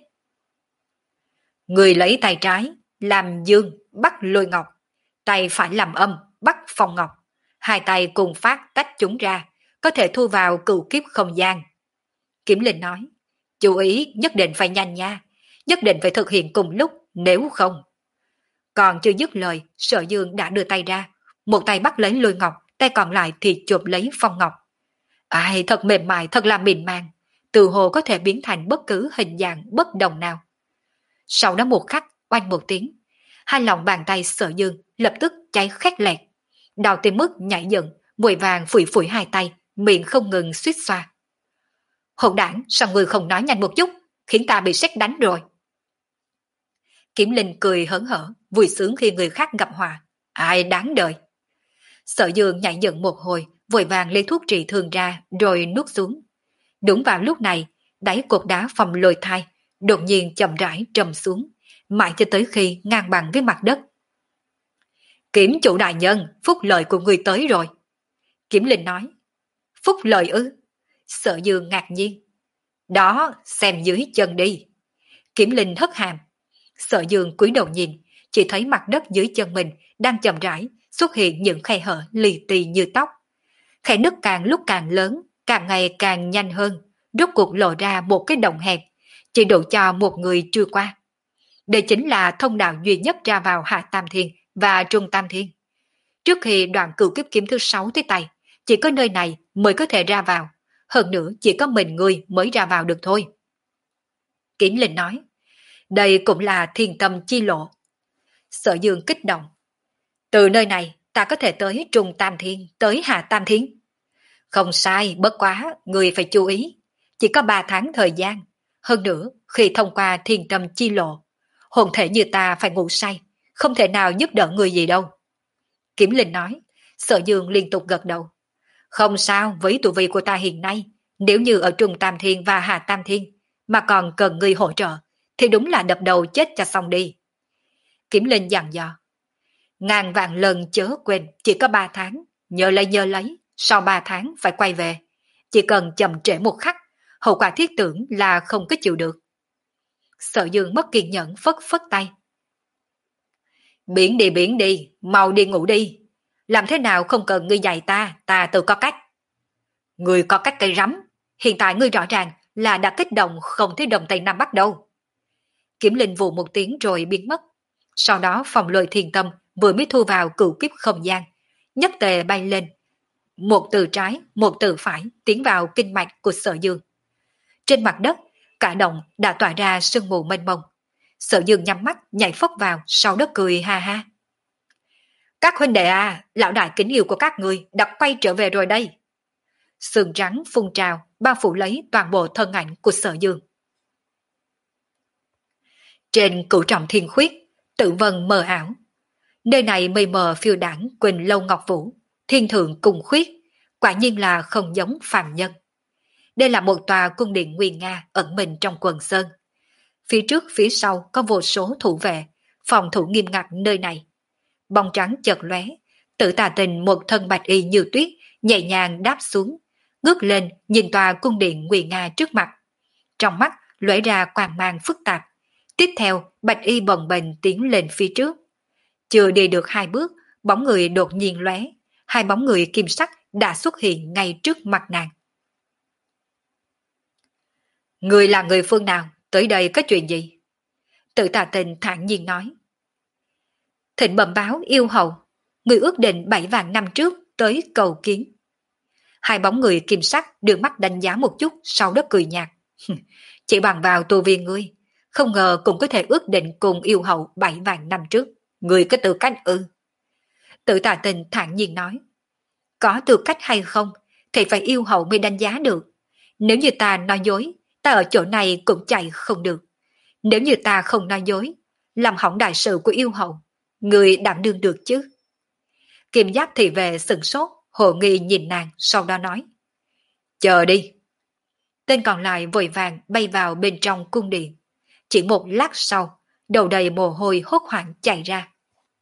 Người lấy tay trái, làm dương, bắt lôi ngọc. Tay phải làm âm, bắt phong ngọc. Hai tay cùng phát tách chúng ra, có thể thu vào cửu kiếp không gian. Kiểm Linh nói, chú ý nhất định phải nhanh nha, nhất định phải thực hiện cùng lúc, nếu không. Còn chưa dứt lời, Sở Dương đã đưa tay ra, một tay bắt lấy lôi ngọc, tay còn lại thì chụp lấy phong ngọc. Ai, thật mềm mại, thật là mịn màng, từ hồ có thể biến thành bất cứ hình dạng bất đồng nào. Sau đó một khắc, oanh một tiếng, hai lòng bàn tay Sở Dương lập tức cháy khét lẹt. Đào tim mức nhảy dựng, vội vàng phủi phủi hai tay, miệng không ngừng suýt xoa. Hỗn đảng, sao người không nói nhanh một chút, khiến ta bị sét đánh rồi. Kiểm Linh cười hớn hở, vui sướng khi người khác gặp họa. Ai đáng đời. Sở Dương nhảy dựng một hồi, vội vàng lấy thuốc trị thương ra, rồi nuốt xuống. Đúng vào lúc này, đáy cột đá phòng lôi thai, đột nhiên chậm rãi trầm xuống, mãi cho tới khi ngang bằng với mặt đất. Kiểm chủ đại nhân, phúc lợi của người tới rồi. Kiểm Linh nói. Phúc lợi ư? Sở Dương ngạc nhiên. Đó, xem dưới chân đi. Kiểm Linh hất hàm. Sở Dương cúi đầu nhìn, chỉ thấy mặt đất dưới chân mình đang chậm rãi xuất hiện những khe hở lì tì như tóc. Khe nứt càng lúc càng lớn, càng ngày càng nhanh hơn, rốt cuộc lộ ra một cái động hẹp, chỉ đủ cho một người trôi qua. Đây chính là thông đạo duy nhất ra vào Hạ Tam Thiên và Trung Tam Thiên. Trước khi đoạn cửu kiếp kiếm thứ sáu tới tay, chỉ có nơi này mới có thể ra vào, hơn nữa chỉ có mình người mới ra vào được thôi. Kiểm Linh nói, đây cũng là thiên tâm chi lộ. Sở Dương kích động. Từ nơi này ta có thể tới Trung Tam Thiên, tới Hạ Tam Thiên. Không sai, bất quá, người phải chú ý. Chỉ có ba tháng thời gian. Hơn nữa, khi thông qua thiên tâm chi lộ, hồn thể như ta phải ngủ say, không thể nào giúp đỡ người gì đâu. Kiểm Linh nói, Sở Dương liên tục gật đầu. Không sao, với tu vi của ta hiện nay, nếu như ở Trung Tam Thiên và Hạ Tam Thiên, mà còn cần người hỗ trợ, thì đúng là đập đầu chết cho xong đi. Kiểm Linh dặn dò. Ngàn vạn lần chớ quên, chỉ có ba tháng, nhớ lấy nhớ lấy, sau ba tháng phải quay về. Chỉ cần chậm trễ một khắc, hậu quả thiết tưởng là không có chịu được. Sở Dương mất kiên nhẫn phất phất tay. Biển đi biển đi, mau đi ngủ đi. Làm thế nào không cần ngươi dạy ta, ta tự có cách. Ngươi có cách cây rắm, hiện tại ngươi rõ ràng là đã kích động không thấy đồng Tây Nam Bắc đâu. Kiểm Linh vù một tiếng rồi biến mất. Sau đó phòng lôi thiền tâm vừa mới thu vào cửu kiếp không gian, nhất tề bay lên. Một từ trái, một từ phải tiến vào kinh mạch của Sở Dương. Trên mặt đất, cả động đã tỏa ra sương mù mênh mông. Sở Dương nhắm mắt nhảy phóc vào, sau đó cười ha ha. Các huynh đệ à, lão đại kính yêu của các người đã quay trở về rồi đây. Sương trắng phun trào, bao phủ lấy toàn bộ thân ảnh của Sở Dương. Trên cửu trọng thiên khuyết, tự vân mờ ảo. Nơi này mây mờ phiêu đảng Quỳnh Lâu Ngọc Vũ, thiên thượng cùng khuyết, quả nhiên là không giống phàm nhân. Đây là một tòa cung điện nguy nga ẩn mình trong quần sơn. Phía trước phía sau có vô số thủ vệ, phòng thủ nghiêm ngặt nơi này. Bóng trắng chợt lóe, Tự Tà Tình một thân bạch y như tuyết, nhẹ nhàng đáp xuống, ngước lên nhìn tòa cung điện nguy nga trước mặt. Trong mắt lóe ra quang mang phức tạp. Tiếp theo, bạch y bồng bềnh tiến lên phía trước. Chưa đi được hai bước, bóng người đột nhiên lóe, hai bóng người kim sắc đã xuất hiện ngay trước mặt nàng. Người là người phương nào? Tới đây có chuyện gì? Tự Tà Tình thản nhiên nói. Thịnh bẩm báo yêu hậu, người ước định bảy vạn năm trước tới cầu kiến. Hai bóng người kim sắc đưa mắt đánh giá một chút, sau đó cười nhạt. Chỉ bằng vào tu vi ngươi, không ngờ cũng có thể ước định cùng yêu hậu bảy vạn năm trước. Ngươi có tư cách ư? Tự Tà Tình thản nhiên nói. Có tư cách hay không thì phải yêu hậu mới đánh giá được. Nếu như ta nói dối, ta ở chỗ này cũng chạy không được. Nếu như ta không nói dối, làm hỏng đại sự của yêu hậu, người đảm đương được chứ? Kim Giáp thì về sừng sốt, hồ nghi nhìn nàng, sau đó nói. Chờ đi. Tên còn lại vội vàng bay vào bên trong cung điện. Chỉ một lát sau, đầu đầy mồ hôi hốt hoảng chạy ra.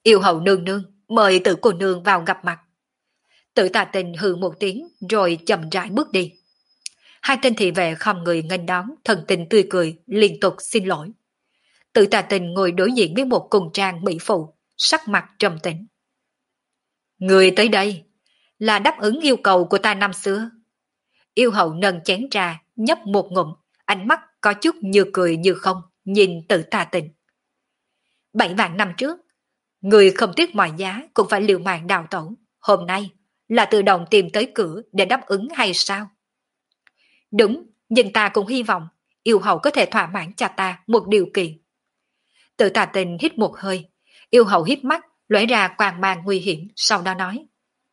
Yêu hậu nương nương, mời Tử cô nương vào gặp mặt. Tử Tà Tình hừ một tiếng rồi chậm rãi bước đi. Hai tên thị vệ không người nghênh đón, thần tình tươi cười, liên tục xin lỗi. Tử Tà Tình ngồi đối diện với một cùng trang mỹ phụ, sắc mặt trầm tĩnh. Người tới đây là đáp ứng yêu cầu của ta năm xưa. Yêu hậu nâng chén trà, nhấp một ngụm, ánh mắt có chút như cười như không, nhìn Tử Tà Tình. Bảy vạn năm trước, người không tiếc mọi giá cũng phải liều mạng đào tẩu. Hôm nay là tự động tìm tới cửa để đáp ứng hay sao? Đúng, nhưng ta cũng hy vọng yêu hậu có thể thỏa mãn cho ta một điều kiện. Tử Tà Tình hít một hơi, yêu hậu hít mắt, lóe ra quang mang nguy hiểm, sau đó nói.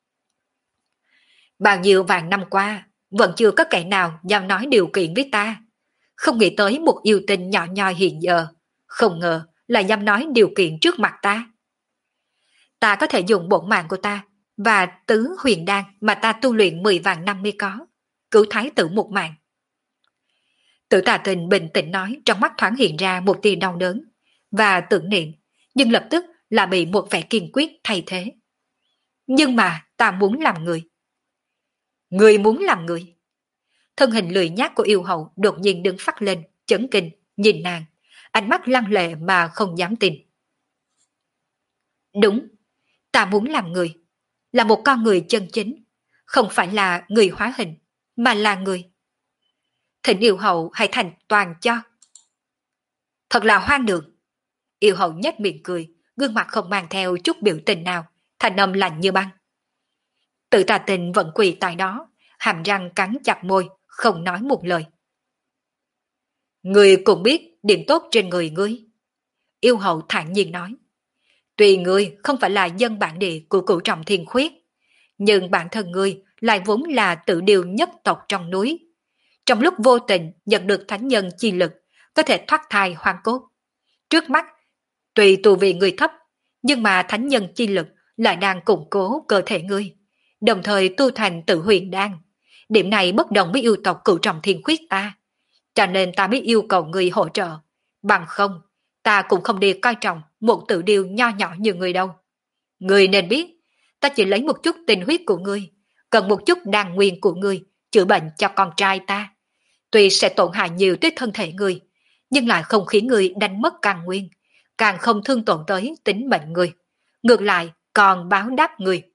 Bao nhiêu vạn năm qua, vẫn chưa có kẻ nào dám nói điều kiện với ta. Không nghĩ tới một yêu tinh nhỏ nhoi hiện giờ, không ngờ là dám nói điều kiện trước mặt ta. Ta có thể dùng bổn mạng của ta và tứ huyền đan mà ta tu luyện mười vạn năm mới có, cứu thái tử một mạng. Tử Tà Tình bình tĩnh nói, trong mắt thoáng hiện ra một tia đau đớn và tưởng niệm, nhưng lập tức là bị một vẻ kiên quyết thay thế. Nhưng mà ta muốn làm người. Người muốn làm người. Thân hình lười nhác của yêu hậu đột nhiên đứng phát lên, chấn kinh, nhìn nàng, ánh mắt lăng lệ mà không dám tin. Đúng, ta muốn làm người, là một con người chân chính, không phải là người hóa hình, mà là người. Thỉnh yêu hậu hãy thành toàn cho. Thật là hoang đường. Yêu hậu nhếch miệng cười, gương mặt không mang theo chút biểu tình nào, thanh âm lạnh như băng. Tử Tà Tình vẫn quỳ tại đó, hàm răng cắn chặt môi, không nói một lời. Ngươi cũng biết điểm tốt trên người ngươi. Yêu hậu thản nhiên nói. Tuy ngươi không phải là dân bản địa của cửu trọng thiên khuyết, nhưng bản thân ngươi lại vốn là tự điều nhất tộc trong núi. Trong lúc vô tình nhận được thánh nhân chi lực, có thể thoát thai hoang cốt. Trước mắt, tuy tu vi ngươi thấp, nhưng mà thánh nhân chi lực lại đang củng cố cơ thể ngươi, đồng thời tu thành tự huyền đan. Điểm này bất đồng với yêu tộc cửu trọng thiên khuyết ta, cho nên ta mới yêu cầu ngươi hỗ trợ. Bằng không, ta cũng không đi coi trọng một tự điều nho nhỏ như ngươi đâu. Ngươi nên biết, ta chỉ lấy một chút tinh huyết của ngươi, cần một chút đan nguyên của ngươi, chữa bệnh cho con trai ta. Tuy sẽ tổn hại nhiều tới thân thể ngươi, nhưng lại không khiến ngươi đánh mất căn nguyên, càng không thương tổn tới tính mệnh ngươi. Ngược lại, còn báo đáp ngươi.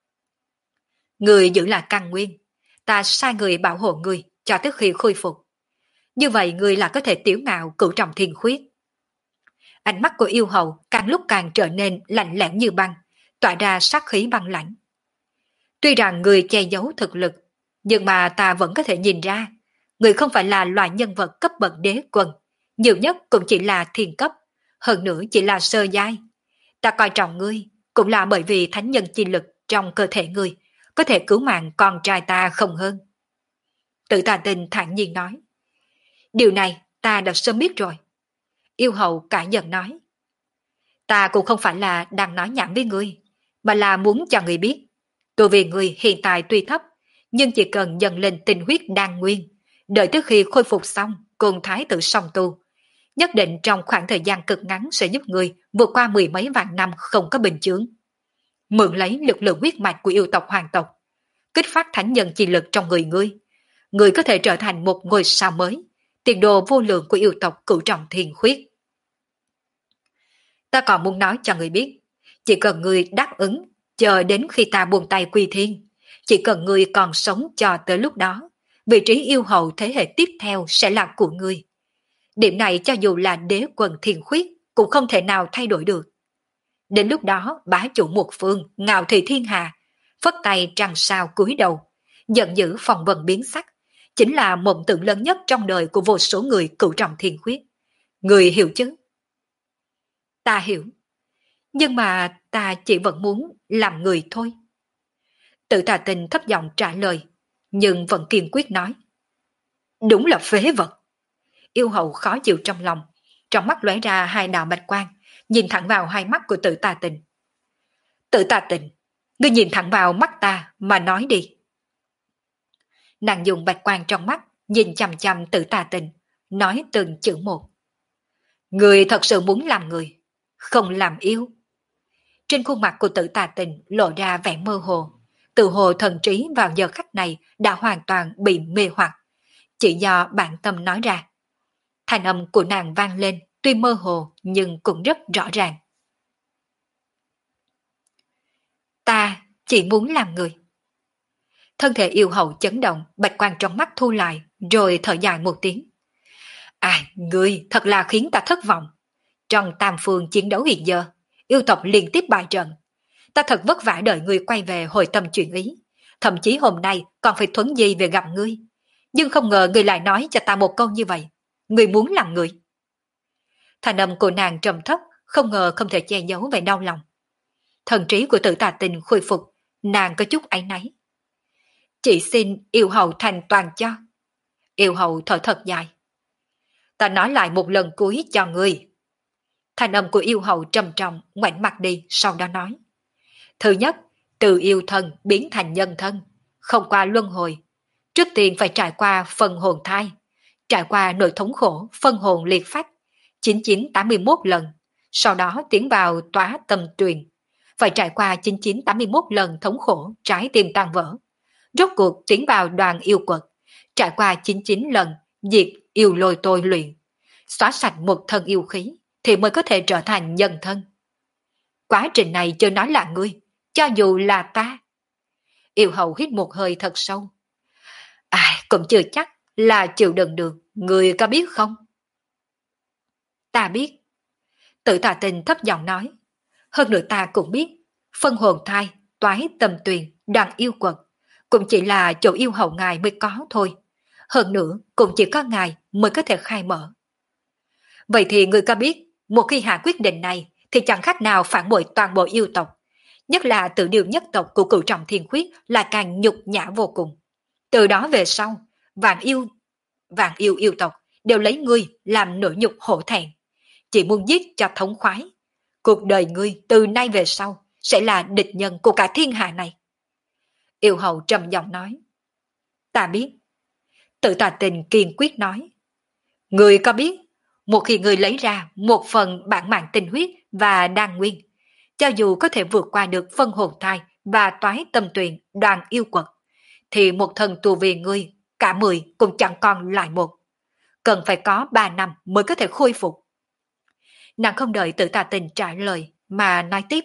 Ngươi giữ lại căn nguyên, ta sai người bảo hộ ngươi cho tới khi khôi phục. Như vậy ngươi là có thể tiểu ngạo cửu trọng thiên khuyết. Ánh mắt của yêu hậu càng lúc càng trở nên lạnh lẽo như băng, tỏa ra sát khí băng lãnh. Tuy rằng người che giấu thực lực, nhưng mà ta vẫn có thể nhìn ra, người không phải là loại nhân vật cấp bậc đế quân, nhiều nhất cũng chỉ là thiên cấp, hơn nữa chỉ là sơ giai. Ta coi trọng ngươi, cũng là bởi vì thánh nhân chi lực trong cơ thể ngươi, có thể cứu mạng con trai ta không hơn. Tử Tà Tình thản nhiên nói. Điều này ta đã sớm biết rồi. Yêu hậu cả giận nói. Ta cũng không phải là đang nói nhảm với ngươi, mà là muốn cho ngươi biết. Tu vi ngươi hiện tại tuy thấp, nhưng chỉ cần dần lên tinh huyết đan nguyên, đợi tới khi khôi phục xong cùng thái tử song tu, nhất định trong khoảng thời gian cực ngắn sẽ giúp ngươi vượt qua mười mấy vạn năm không có bình chướng. Mượn lấy lực lượng huyết mạch của yêu tộc hoàng tộc, kích phát thánh nhân chi lực trong người ngươi, ngươi có thể trở thành một ngôi sao mới, tiền đồ vô lượng của yêu tộc cửu trọng thiên khuyết. Ta còn muốn nói cho ngươi biết, chỉ cần ngươi đáp ứng, chờ đến khi ta buông tay quy thiên, chỉ cần ngươi còn sống cho tới lúc đó, vị trí yêu hậu thế hệ tiếp theo sẽ là của ngươi. Điểm này cho dù là đế quân thiên khuyết cũng không thể nào thay đổi được. Đến lúc đó bá chủ một phương, ngạo thị thiên hạ, phất tay trăng sao cúi đầu, giận dữ phòng vần biến sắc, chính là mộng tưởng lớn nhất trong đời của vô số người cửu trọng thiên khuyết. Người hiểu chứ? Ta hiểu. Nhưng mà ta chỉ vẫn muốn làm người thôi. Tử Tà Tình thấp giọng trả lời, nhưng vẫn kiên quyết nói. Đúng là phế vật. Yêu hậu khó chịu trong lòng, trong mắt lóe ra hai đạo bạch quang, nhìn thẳng vào hai mắt của Tử Tà Tình. Tử Tà Tình, ngươi nhìn thẳng vào mắt ta mà nói đi. Nàng dùng bạch quang trong mắt, nhìn chằm chằm Tử Tà Tình, nói từng chữ một. Ngươi thật sự muốn làm người, không làm yêu. trên khuôn mặt của Tử Tà Tình lộ ra vẻ mơ hồ. Tự hồ thần trí vào giờ khắc này đã hoàn toàn bị mê hoặc, chỉ do bản tâm nói ra. Thanh âm của nàng vang lên, tuy mơ hồ nhưng cũng rất rõ ràng. Ta chỉ muốn làm người. Thân thể yêu hậu chấn động, bạch quang trong mắt thu lại, rồi thở dài một tiếng. À, ngươi thật là khiến ta thất vọng. Trong tam phương chiến đấu hiện giờ, yêu tộc liên tiếp bại trận. Ta thật vất vả đợi ngươi quay về hồi tâm chuyển ý. Thậm chí hôm nay còn phải thuấn di về gặp ngươi. Nhưng không ngờ ngươi lại nói cho ta một câu như vậy. Ngươi muốn làm người. Thanh âm của nàng trầm thấp, không ngờ không thể che giấu vẻ đau lòng. Thần trí của Tử Tà Tình khôi phục, nàng có chút áy náy. Chỉ xin yêu hậu thành toàn cho. Yêu hậu thở thật dài. Ta nói lại một lần cuối cho ngươi. Thanh âm của yêu hậu trầm trọng, ngoảnh mặt đi, sau đó nói. Thứ nhất, từ yêu thân biến thành nhân thân, không qua luân hồi. Trước tiên phải trải qua phân hồn thai, trải qua nỗi thống khổ phân hồn liệt phách chín nghìn chín trăm tám mươi mốt lần, sau đó tiến vào tóa tâm tuyền, phải trải qua chín nghìn chín trăm tám mươi mốt lần thống khổ trái tim tan vỡ. Rốt cuộc tiến vào đoàn yêu quật, trải qua chín mươi chín lần diệt yêu lôi tôi luyện, xóa sạch một thân yêu khí thì mới có thể trở thành nhân thân. Quá trình này chưa nói là ngươi, cho dù là ta. Yêu hậu hít một hơi thật sâu. Ai cũng chưa chắc là chịu đựng được, ngươi có biết không? Ta biết. Tử Tà Tình thấp giọng nói. Hơn nữa ta cũng biết, phân hồn thai, toái tâm tuyền, đoàn yêu quật, cũng chỉ là chỗ yêu hậu ngài mới có thôi. Hơn nữa, cũng chỉ có ngài mới có thể khai mở. Vậy thì ngươi có biết, một khi hạ quyết định này, thì chẳng khác nào phản bội toàn bộ yêu tộc. Nhất là tự điều nhất tộc của cửu trọng thiên khuyết là càng nhục nhã vô cùng. Từ đó về sau, vạn yêu, vạn yêu yêu tộc đều lấy ngươi làm nỗi nhục hổ thẹn. Chỉ muốn giết cho thống khoái. Cuộc đời ngươi từ nay về sau sẽ là địch nhân của cả thiên hạ này. Yêu hậu trầm giọng nói. Ta biết. Tử Tà Tình kiên quyết nói. Ngươi có biết, một khi ngươi lấy ra một phần bản mạng tinh huyết và đan nguyên, cho dù có thể vượt qua được phân hồn thai và toái tâm tuyền đoàn yêu quật, thì một thần tu vi ngươi, cả mười cũng chẳng còn lại một. Cần phải có ba năm mới có thể khôi phục. Nàng không đợi Tử Tà Tình trả lời mà nói tiếp.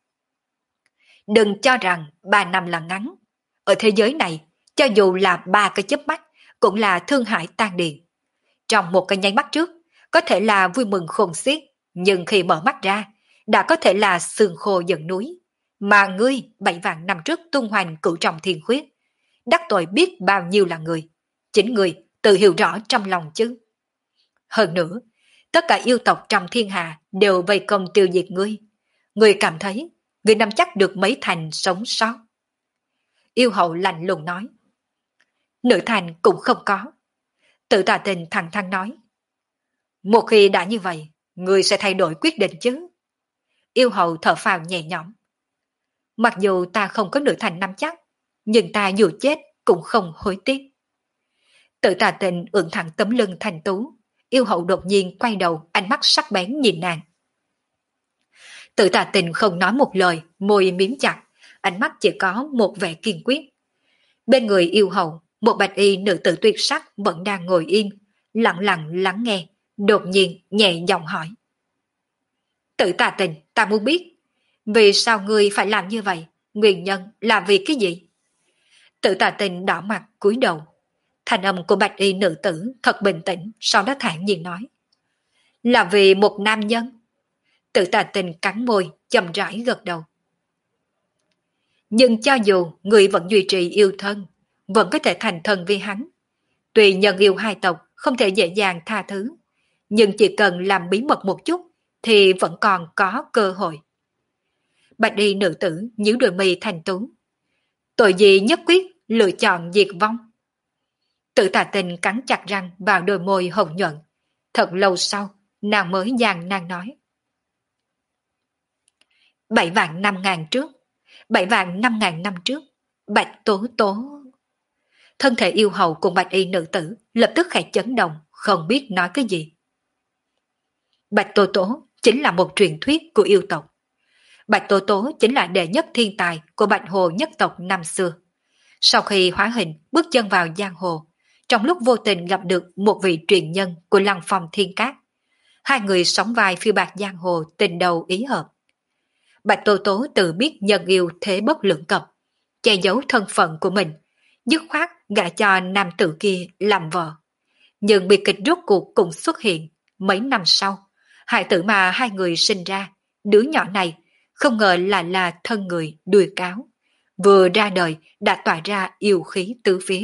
Đừng cho rằng ba năm là ngắn. Ở thế giới này, cho dù là ba cái chớp mắt, cũng là thương hại tan điền. Trong một cái nháy mắt trước, có thể là vui mừng khôn xiết, nhưng khi mở mắt ra, đã có thể là sương khô dần núi. Mà ngươi bảy vạn năm trước tung hoành cửu trọng thiên khuyết, đắc tội biết bao nhiêu là người. Chính ngươi tự hiểu rõ trong lòng chứ. Hơn nữa, tất cả yêu tộc trong thiên hạ đều vây công tiêu diệt ngươi. Ngươi cảm thấy ngươi nắm chắc được mấy thành sống sót. Yêu hậu lạnh lùng nói. Nữ thành cũng không có. Tử Tà Tình thẳng thắn nói. Một khi đã như vậy, ngươi sẽ thay đổi quyết định chứ. Yêu hậu thở phào nhẹ nhõm. Mặc dù ta không có nữ thành nắm chắc, nhưng ta dù chết cũng không hối tiếc. Tử Tà Tình ưỡn thẳng tấm lưng thành tú. Yêu hậu đột nhiên quay đầu, ánh mắt sắc bén nhìn nàng. Tử Tà Tình không nói một lời, môi miếm chặt, ánh mắt chỉ có một vẻ kiên quyết. Bên người yêu hậu, một bạch y nữ tử tuyệt sắc vẫn đang ngồi im, lặng lặng lắng nghe, đột nhiên nhẹ giọng hỏi. Tử Tà Tình, ta muốn biết, vì sao ngươi phải làm như vậy? Nguyên nhân là vì cái gì? Tử Tà Tình đỏ mặt cúi đầu. Thanh âm của bạch y nữ tử thật bình tĩnh, sau đó thản nhiên nói. Là vì một nam nhân. Tử Tà Tình cắn môi, chậm rãi gật đầu. Nhưng cho dù người vẫn duy trì yêu thân, vẫn có thể thành thân vì hắn. Tuy nhân yêu hai tộc không thể dễ dàng tha thứ, nhưng chỉ cần làm bí mật một chút thì vẫn còn có cơ hội. Bạch y nữ tử nhíu đôi mi thành tú. Tội gì nhất quyết lựa chọn diệt vong. Tử Tà Tình cắn chặt răng vào đôi môi hồng nhuận. Thật lâu sau, nàng mới giàn nàng nói. Bảy vạn năm ngàn trước, bảy vạn năm ngàn năm trước, Bạch Tố Tố. Thân thể yêu hầu cùng bạch y nữ tử lập tức khẽ chấn động, không biết nói cái gì. Bạch Tố Tố chính là một truyền thuyết của yêu tộc. Bạch Tố Tố chính là đệ nhất thiên tài của Bạch Hồ nhất tộc năm xưa. Sau khi hóa hình bước chân vào giang hồ, trong lúc vô tình gặp được một vị truyền nhân của Lăng Phong Thiên Cát, hai người sóng vai phiêu bạt giang hồ tình đầu ý hợp. Bạch Tố Tố tự biết nhân yêu thế bất lưỡng cập, che giấu thân phận của mình, dứt khoát gả cho nam tử kia làm vợ. Nhưng bi kịch rốt cuộc cũng xuất hiện. Mấy năm sau, hài tử mà hai người sinh ra, đứa nhỏ này không ngờ là là thân người đuôi cáo, vừa ra đời đã tỏa ra yêu khí tứ phía.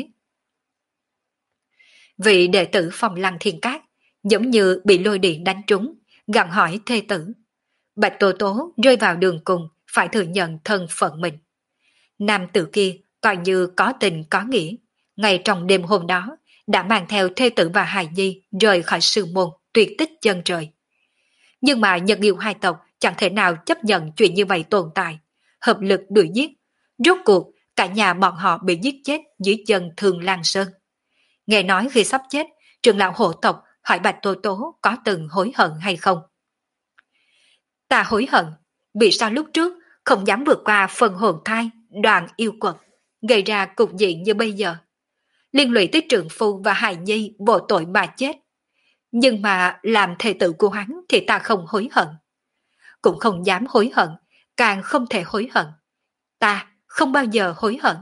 Vị đệ tử Phong Lăng Thiên Cát giống như bị lôi điện đánh trúng, gặng hỏi thê tử. Bạch Tố Tố rơi vào đường cùng, phải thừa nhận thân phận mình. Nam tử kia coi như có tình có nghĩa, ngay trong đêm hôm đó đã mang theo thê tử và hài nhi rời khỏi sư môn tuyệt tích chân trời. Nhưng mà nhân yêu hai tộc chẳng thể nào chấp nhận chuyện như vậy tồn tại, hợp lực đuổi giết. Rốt cuộc cả nhà bọn họ bị giết chết dưới chân Thương Lan Sơn. Nghe nói khi sắp chết, trưởng lão hộ tộc hỏi Bạch Tố Tố có từng hối hận hay không. Ta hối hận, vì sao lúc trước không dám vượt qua phần hồn thai, đoàn yêu quật, gây ra cục diện như bây giờ. Liên lụy tới trượng phu và hài nhi vô tội mà chết. Nhưng mà làm thê tử của hắn thì ta không hối hận. Cũng không dám hối hận, càng không thể hối hận. Ta không bao giờ hối hận.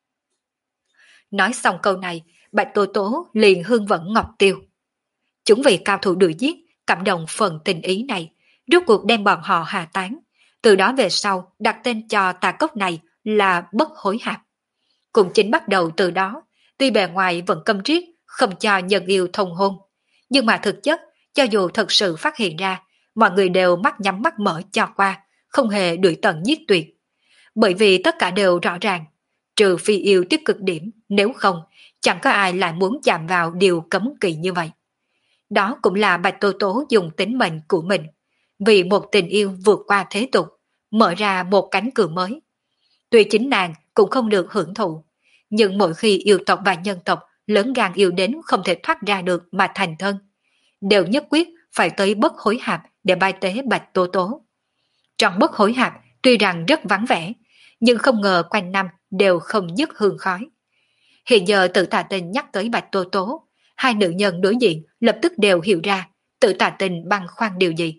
Nói xong câu này, Bạch Tố Tố liền hương vẫn ngọc tiêu. Chúng vì cao thủ đuổi giết, cảm động phần tình ý này, rốt cuộc đem bọn họ hạ tán. Từ đó về sau đặt tên cho tà cốc này là bất hối hạp. Cũng chính bắt đầu từ đó, tuy bề ngoài vẫn câm triết, không cho nhân yêu thông hôn. Nhưng mà thực chất, cho dù thật sự phát hiện ra, mọi người đều mắt nhắm mắt mở cho qua, không hề đuổi tận giết tuyệt. Bởi vì tất cả đều rõ ràng, trừ phi yêu tới cực điểm, nếu không, chẳng có ai lại muốn chạm vào điều cấm kỵ như vậy. Đó cũng là Bạch Tố Tố dùng tính mệnh của mình, vì một tình yêu vượt qua thế tục, mở ra một cánh cửa mới. Tuy chính nàng cũng không được hưởng thụ, nhưng mỗi khi yêu tộc và nhân tộc lớn gan yêu đến không thể thoát ra được mà thành thân, đều nhất quyết phải tới bất hối hạp để bài tế Bạch Tố Tố. Trong bất hối hạp tuy rằng rất vắng vẻ, nhưng không ngờ quanh năm đều không dứt hương khói. Hiện giờ Tử Tà Tình nhắc tới Bạch Tố Tố, hai nữ nhân đối diện lập tức đều hiểu ra Tử Tà Tình băn khoăn điều gì.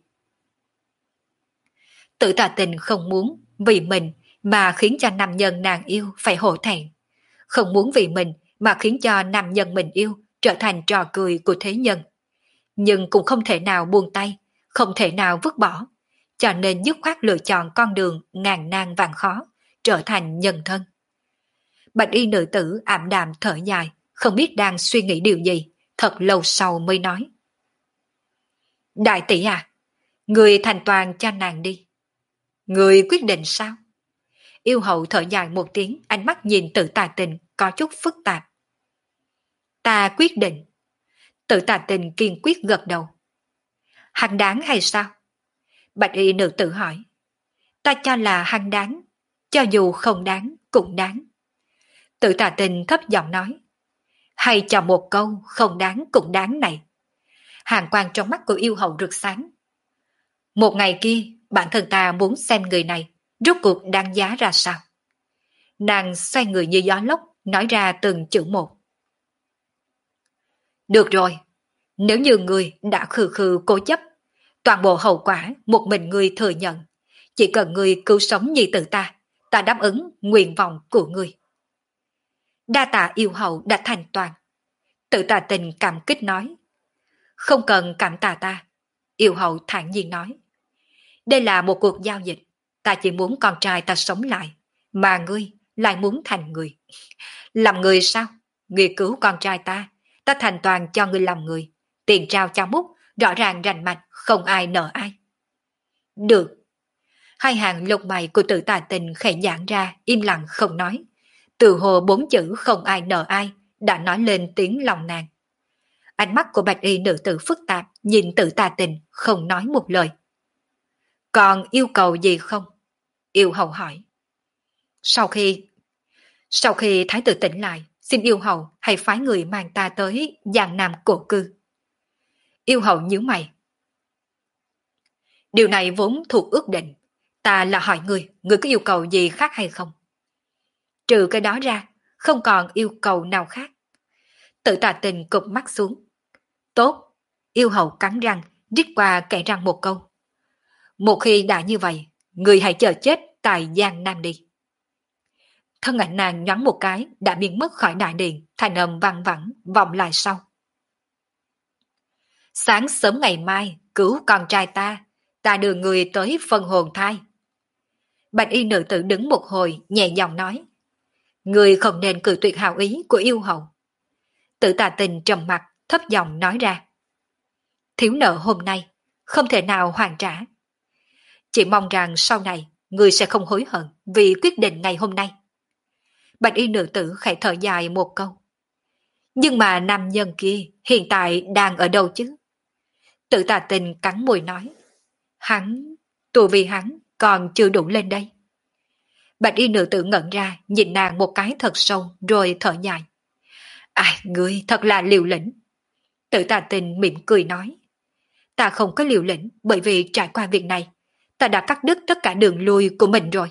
Tử Tà Tình không muốn vì mình mà khiến cho nam nhân nàng yêu phải hổ thẹn, không muốn vì mình mà khiến cho nam nhân mình yêu trở thành trò cười của thế nhân. Nhưng cũng không thể nào buông tay, không thể nào vứt bỏ, cho nên dứt khoát lựa chọn con đường ngàn nan vạn khó, trở thành nhân thân. Bạch y nữ tử ảm đạm thở dài, không biết đang suy nghĩ điều gì, thật lâu sau mới nói. Đại tỷ à, người thành toàn cho nàng đi. Người quyết định sao? Yêu hậu thở dài một tiếng, ánh mắt nhìn Tử Tà Tình có chút phức tạp. Ta quyết định. Tử Tà Tình kiên quyết gật đầu. Hắn đáng hay sao? Bạch y nữ tử hỏi. Ta cho là hắn đáng, cho dù không đáng cũng đáng. Tử Tà Tình thấp giọng nói. Hay cho một câu không đáng cũng đáng này. Hàn quang trong mắt của yêu hậu rực sáng. Một ngày kia, bản thân ta muốn xem người này rốt cuộc đáng giá ra sao. Nàng xoay người như gió lốc, nói ra từng chữ một. Được rồi, nếu như người đã khư khư cố chấp, toàn bộ hậu quả một mình người thừa nhận. Chỉ cần người cứu sống nhi tử ta, ta đáp ứng nguyện vọng của người. Đa tạ yêu hậu đã thành toàn. Tử Tà Tình cảm kích nói. Không cần cảm tạ ta. Yêu hậu thản nhiên nói. Đây là một cuộc giao dịch. Ta chỉ muốn con trai ta sống lại, mà ngươi lại muốn thành người. Làm người sao? Ngươi cứu con trai ta, ta thành toàn cho ngươi làm người. Tiền trao cho múc, rõ ràng rành mạch, không ai nợ ai. Được. Hai hàng lông mày của Tử Tà Tình khẽ giãn ra, im lặng không nói. Từ hồ bốn chữ không ai nợ ai đã nói lên tiếng lòng nàng. Ánh mắt của bạch y nữ tử phức tạp nhìn Tử Tà Tình không nói một lời. Còn yêu cầu gì không? Yêu hậu hỏi. Sau khi Sau khi thái tử tỉnh lại, xin yêu hậu hãy phái người mang ta tới Giang Nam cổ cư. Yêu hậu nhíu mày. Điều này vốn thuộc ước định, Ta là hỏi người, người có yêu cầu gì khác hay không? Trừ cái đó ra, không còn yêu cầu nào khác. Tự Tà Tình cụp mắt xuống. Tốt, yêu hầu cắn răng, rít qua kẻ răng một câu. Một khi đã như vậy, người hãy chờ chết tại Giang Nam đi. Thân ảnh nàng nhoáng một cái đã biến mất khỏi đại điện, thanh âm văng vẳng vọng lại sau. Sáng sớm ngày mai, cứu con trai ta, ta đưa người tới phân hồn thai. Bạch y nữ tử đứng một hồi, nhẹ giọng nói. Người không nên cự tuyệt hào ý của yêu hầu. Tự Tà Tình trầm mặt, thấp giọng nói ra. Thiếu nợ hôm nay, không thể nào hoàn trả. Chỉ mong rằng sau này, người sẽ không hối hận vì quyết định ngày hôm nay. Bạch y nữ tử khẽ thở dài một câu. Nhưng mà nam nhân kia hiện tại đang ở đâu chứ? Tự Tà Tình cắn môi nói. Hắn, tù vì hắn còn chưa đủ lên đây. Bạch y nữ tử ngẩn ra, nhìn nàng một cái thật sâu rồi thở dài. Ai, ngươi thật là liều lĩnh. Tự Tà Tình mỉm cười nói. Ta không có liều lĩnh bởi vì trải qua việc này, ta đã cắt đứt tất cả đường lui của mình rồi.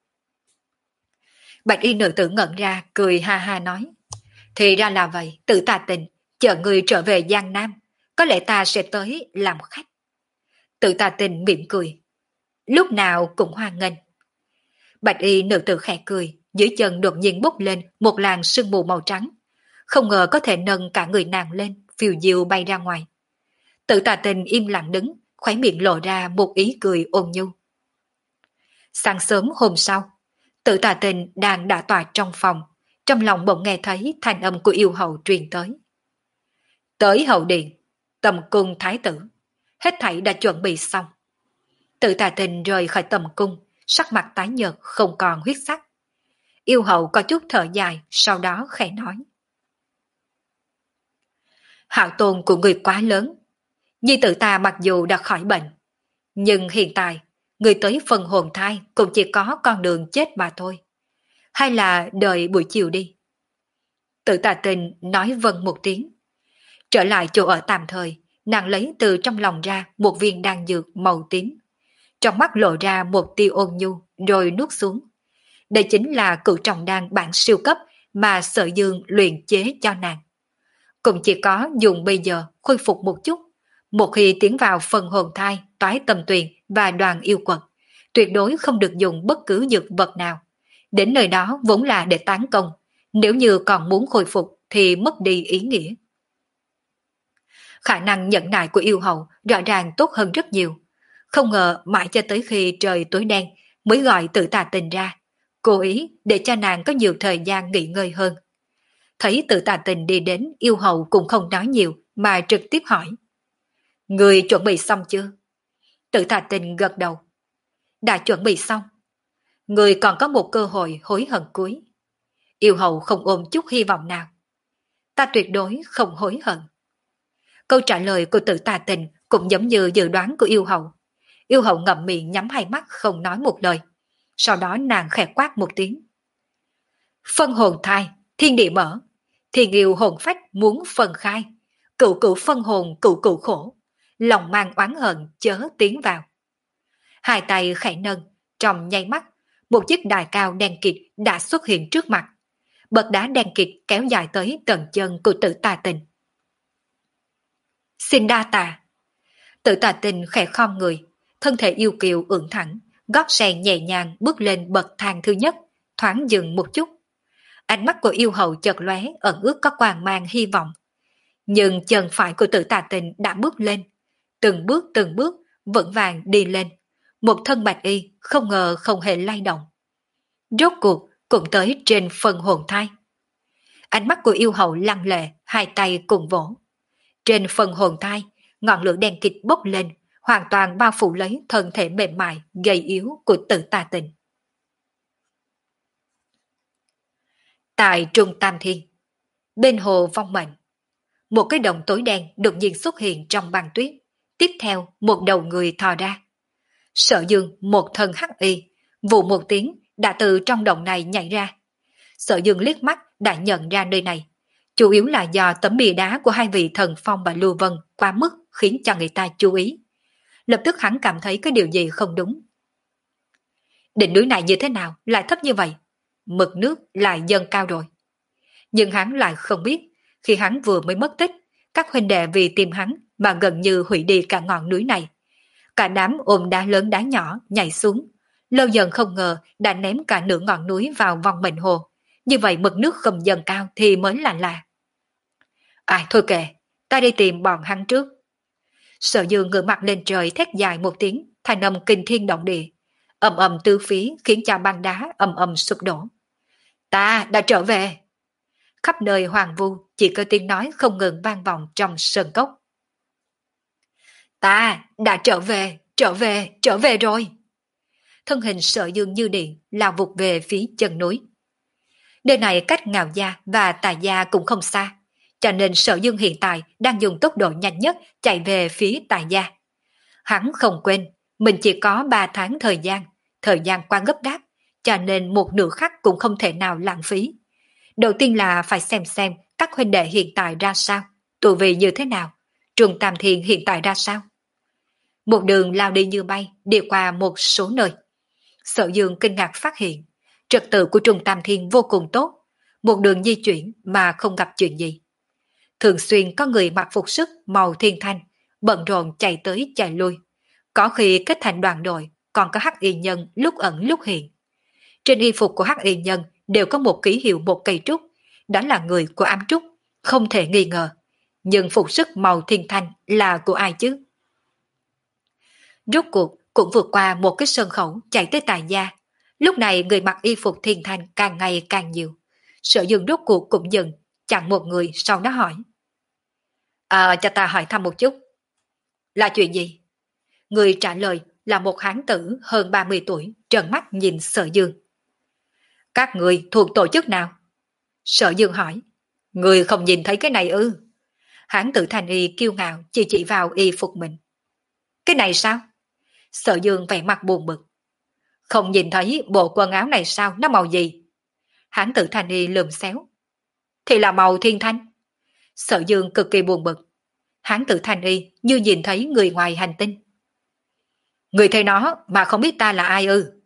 Bạch y nữ tử ngẩn ra, cười ha ha nói. Thì ra là vậy, Tự Tà Tình, chờ người trở về Giang Nam, có lẽ ta sẽ tới làm khách. Tự Tà Tình mỉm cười. Lúc nào cũng hoan nghênh. Bạch y nữ tử khẽ cười, dưới chân đột nhiên bốc lên một làn sương mù màu trắng. Không ngờ có thể nâng cả người nàng lên, phiêu diêu bay ra ngoài. Tự Tà Tình im lặng đứng, khóe miệng lộ ra một ý cười ôn nhu. Sáng sớm hôm sau, Tự Tà Tình đang đã tọa trong phòng, trong lòng bỗng nghe thấy thanh âm của yêu hầu truyền tới. Tới hậu điện, tầm cung thái tử, hết thảy đã chuẩn bị xong. Tự Tà Tình rời khỏi tầm cung, sắc mặt tái nhợt không còn huyết sắc. Yêu hầu có chút thở dài, sau đó khẽ nói. Hạo tôn của người quá lớn. Nhi tử ta mặc dù đã khỏi bệnh, nhưng hiện tại, người tới phần hồn thai cũng chỉ có con đường chết mà thôi. Hay là đợi buổi chiều đi. Tự Tà Tình nói vâng một tiếng. Trở lại chỗ ở tạm thời, nàng lấy từ trong lòng ra một viên đan dược màu tím. Trong mắt lộ ra một tia ôn nhu rồi nuốt xuống. Đây chính là cửu trọng đan bản siêu cấp mà Sở Dương luyện chế cho nàng. Cũng chỉ có dùng bây giờ khôi phục một chút. Một khi tiến vào phần hồn thai, toái tâm tuyền và đoàn yêu quật, tuyệt đối không được dùng bất cứ dược vật nào. Đến nơi đó vốn là để tán công, nếu như còn muốn khôi phục thì mất đi ý nghĩa. Khả năng nhẫn nại của yêu hậu rõ ràng tốt hơn rất nhiều. Không ngờ mãi cho tới khi trời tối đen mới gọi Tự Tà Tình ra, cố ý để cho nàng có nhiều thời gian nghỉ ngơi hơn. Thấy Tự Tà Tình đi đến, yêu hậu cũng không nói nhiều mà trực tiếp hỏi. Người chuẩn bị xong chưa? Tự Tà Tình gật đầu. Đã chuẩn bị xong. Người còn có một cơ hội hối hận cuối. Yêu hậu không ôm chút hy vọng nào. Ta tuyệt đối không hối hận. Câu trả lời của Tự Tà Tình cũng giống như dự đoán của yêu hậu. Yêu hậu ngậm miệng nhắm hai mắt không nói một lời. Sau đó nàng khẽ quát một tiếng. Phân hồn thai, thiên địa mở. Thiên yêu hồn phách muốn phân khai. Cựu cựu phân hồn cựu cựu khổ. Lòng mang oán hận chớ tiến vào. Hai tay khẽ nâng, trong nháy mắt, một chiếc đài cao đen kịt đã xuất hiện trước mặt. Bậc đá đen kịt kéo dài tới tận chân của Tự Tà Tình. Xin đa tạ. Tự Tà Tình khẽ khom người, thân thể yêu kiều ưỡn thẳng, gót sen nhẹ nhàng bước lên bậc thang thứ nhất, thoáng dừng một chút. Ánh mắt của yêu hậu chợt lóe ẩn ước có quang mang hy vọng. Nhưng chân phải của Tự Tà Tình đã bước lên, từng bước từng bước vững vàng đi lên. Một thân bạch y không ngờ không hề lay động. Rốt cuộc cũng tới trên phần hồn thai. Ánh mắt của yêu hậu lăng lệ, hai tay cùng vỗ. Trên phần hồn thai, ngọn lửa đen kịt bốc lên, hoàn toàn bao phủ lấy thân thể mềm mại, gầy yếu của Tự Tà Tình. Tại Trung Tam Thiên, bên hồ vong mệnh, một cái đồng tối đen đột nhiên xuất hiện trong băng tuyết. Tiếp theo, một đầu người thò ra. Sở Dương, một thân hắc y, vụ một tiếng đã từ trong động này nhảy ra. Sở Dương liếc mắt đã nhận ra nơi này, chủ yếu là do tấm bia đá của hai vị thần phong và Lưu Vân quá mức khiến cho người ta chú ý. Lập tức hắn cảm thấy có điều gì không đúng. Đỉnh núi này như thế nào lại thấp như vậy? Mực nước lại dâng cao rồi. Nhưng hắn lại không biết, khi hắn vừa mới mất tích, các huynh đệ vì tìm hắn mà gần như hủy đi cả ngọn núi này. Cả đám ôm đá lớn đá nhỏ nhảy xuống, lâu dần không ngờ đã ném cả nửa ngọn núi vào vòng mệnh hồ. Như vậy mực nước không dần cao thì mới là lạ. À thôi kệ, ta đi tìm bọn hắn trước. Sở Dương ngửa mặt lên trời thét dài một tiếng, thanh âm kinh thiên động địa. Ầm ầm tứ phía khiến cho băng đá ầm ầm sụp đổ. Ta đã trở về. Khắp nơi hoàng vu chỉ có tiếng nói không ngừng vang vọng trong sơn cốc. Ta đã trở về, trở về, trở về rồi. Thân hình Sở Dương như điện lao vụt về phía chân núi. Nơi này cách Ngạo Gia và Tà Gia cũng không xa, cho nên Sở Dương hiện tại đang dùng tốc độ nhanh nhất chạy về phía Tà Gia. Hắn không quên, mình chỉ có ba tháng thời gian, thời gian qua gấp gáp, cho nên một nửa khắc cũng không thể nào lãng phí. Đầu tiên là phải xem xem các huynh đệ hiện tại ra sao, tù vị như thế nào, Trùng Tam Thiên hiện tại ra sao. Một đường lao đi như bay, đi qua một số nơi. Sở Dương kinh ngạc phát hiện, trật tự của Trùng Tam Thiên vô cùng tốt, một đường di chuyển mà không gặp chuyện gì. Thường xuyên có người mặc phục sức màu thiên thanh, bận rộn chạy tới chạy lui. Có khi kết thành đoàn đội, còn có hắc y nhân lúc ẩn lúc hiện. Trên y phục của hắc y nhân đều có một ký hiệu một cây trúc, đó là người của ám trúc, không thể nghi ngờ. Nhưng phục sức màu thiên thanh là của ai chứ? Rốt cuộc cũng vượt qua một cái sân khẩu chạy tới Tài Gia. Lúc này người mặc y phục thiên thanh càng ngày càng nhiều. Sở Dương rốt cuộc cũng dừng, chặn một người sau đó hỏi. À, cho ta hỏi thăm một chút. Là chuyện gì? Người trả lời là một hán tử hơn ba mươi tuổi, trợn mắt nhìn Sở Dương. Các người thuộc tổ chức nào? Sở Dương hỏi. Người không nhìn thấy cái này ư? Hán tử thanh y kiêu ngạo chỉ chỉ vào y phục mình. Cái này sao? Sở Dương vẻ mặt buồn bực. Không nhìn thấy bộ quần áo này sao, nó màu gì? Hán tử thanh y lườm xéo. Thì là màu thiên thanh. Sở Dương cực kỳ buồn bực. Hán tử thanh y như nhìn thấy người ngoài hành tinh. Người thấy nó mà không biết ta là ai ư?